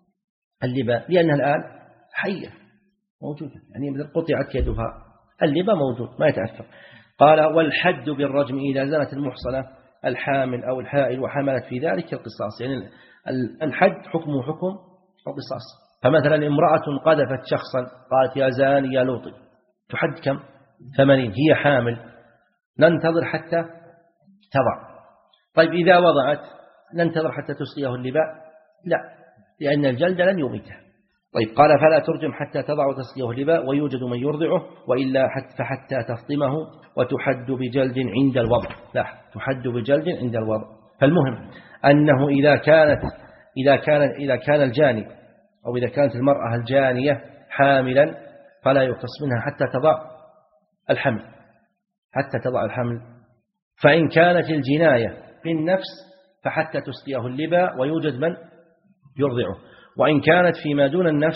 اللبا لأنها الآن حية موجودة، يعني مثل قطعت يدها اللبا موجود ما يتأثر. قال والحد بالرجم إذا زنت المحصنة الحامل أو الحائل وحملت في ذلك القصاص، يعني الحد حكمه حكم القصاص. فمثلا امرأة قذفت شخصا قالت يا زاني يا لوطي تحد كم؟ ثمانين، هي حامل ننتظر حتى تضع. طيب إذا وضعت ننتظر حتى تسقيه اللباء؟ لا، لأن الجلد لن يميته. طيب قال فلا ترجم حتى تضع وتسقيه اللباء ويوجد من يرضعه وإلا فحتى تفطمه وتحد بجلد عند الوضع. لا، تحد بجلد عند الوضع. فالمهم أنه إذا كانت إذا كان إذا كان الجاني أو إذا كانت المرأة الجانية حاملا فلا يقتص منها حتى تضع الحمل حتى تضع الحمل. فإن كانت الجناية بالنفس فحتى تسقيه اللباء ويوجد من يرضعه، وإن كانت فيما دون النفس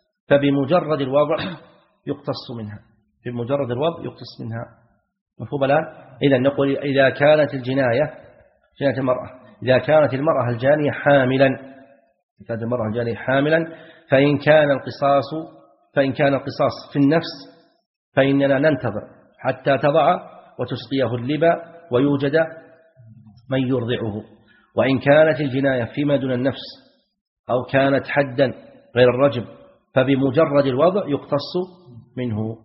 فبمجرد الوضع يقتص منها بمجرد الوضع يقتص منها. مفهوم الآن؟ إذا نقول إذا كانت الجناية جناية المرأة إذا كانت المرأة الجانية حاملا إذا كانت المرأة الجانية حاملا فإن كان القصاص فإن كان القصاص في النفس فإننا ننتظر حتى تضع وتسقيه اللباء ويوجد من يرضعه. وإن كانت الجناية فيما دون النفس أو كانت حدا غير الرجم فبمجرد الوضع يقتص منه.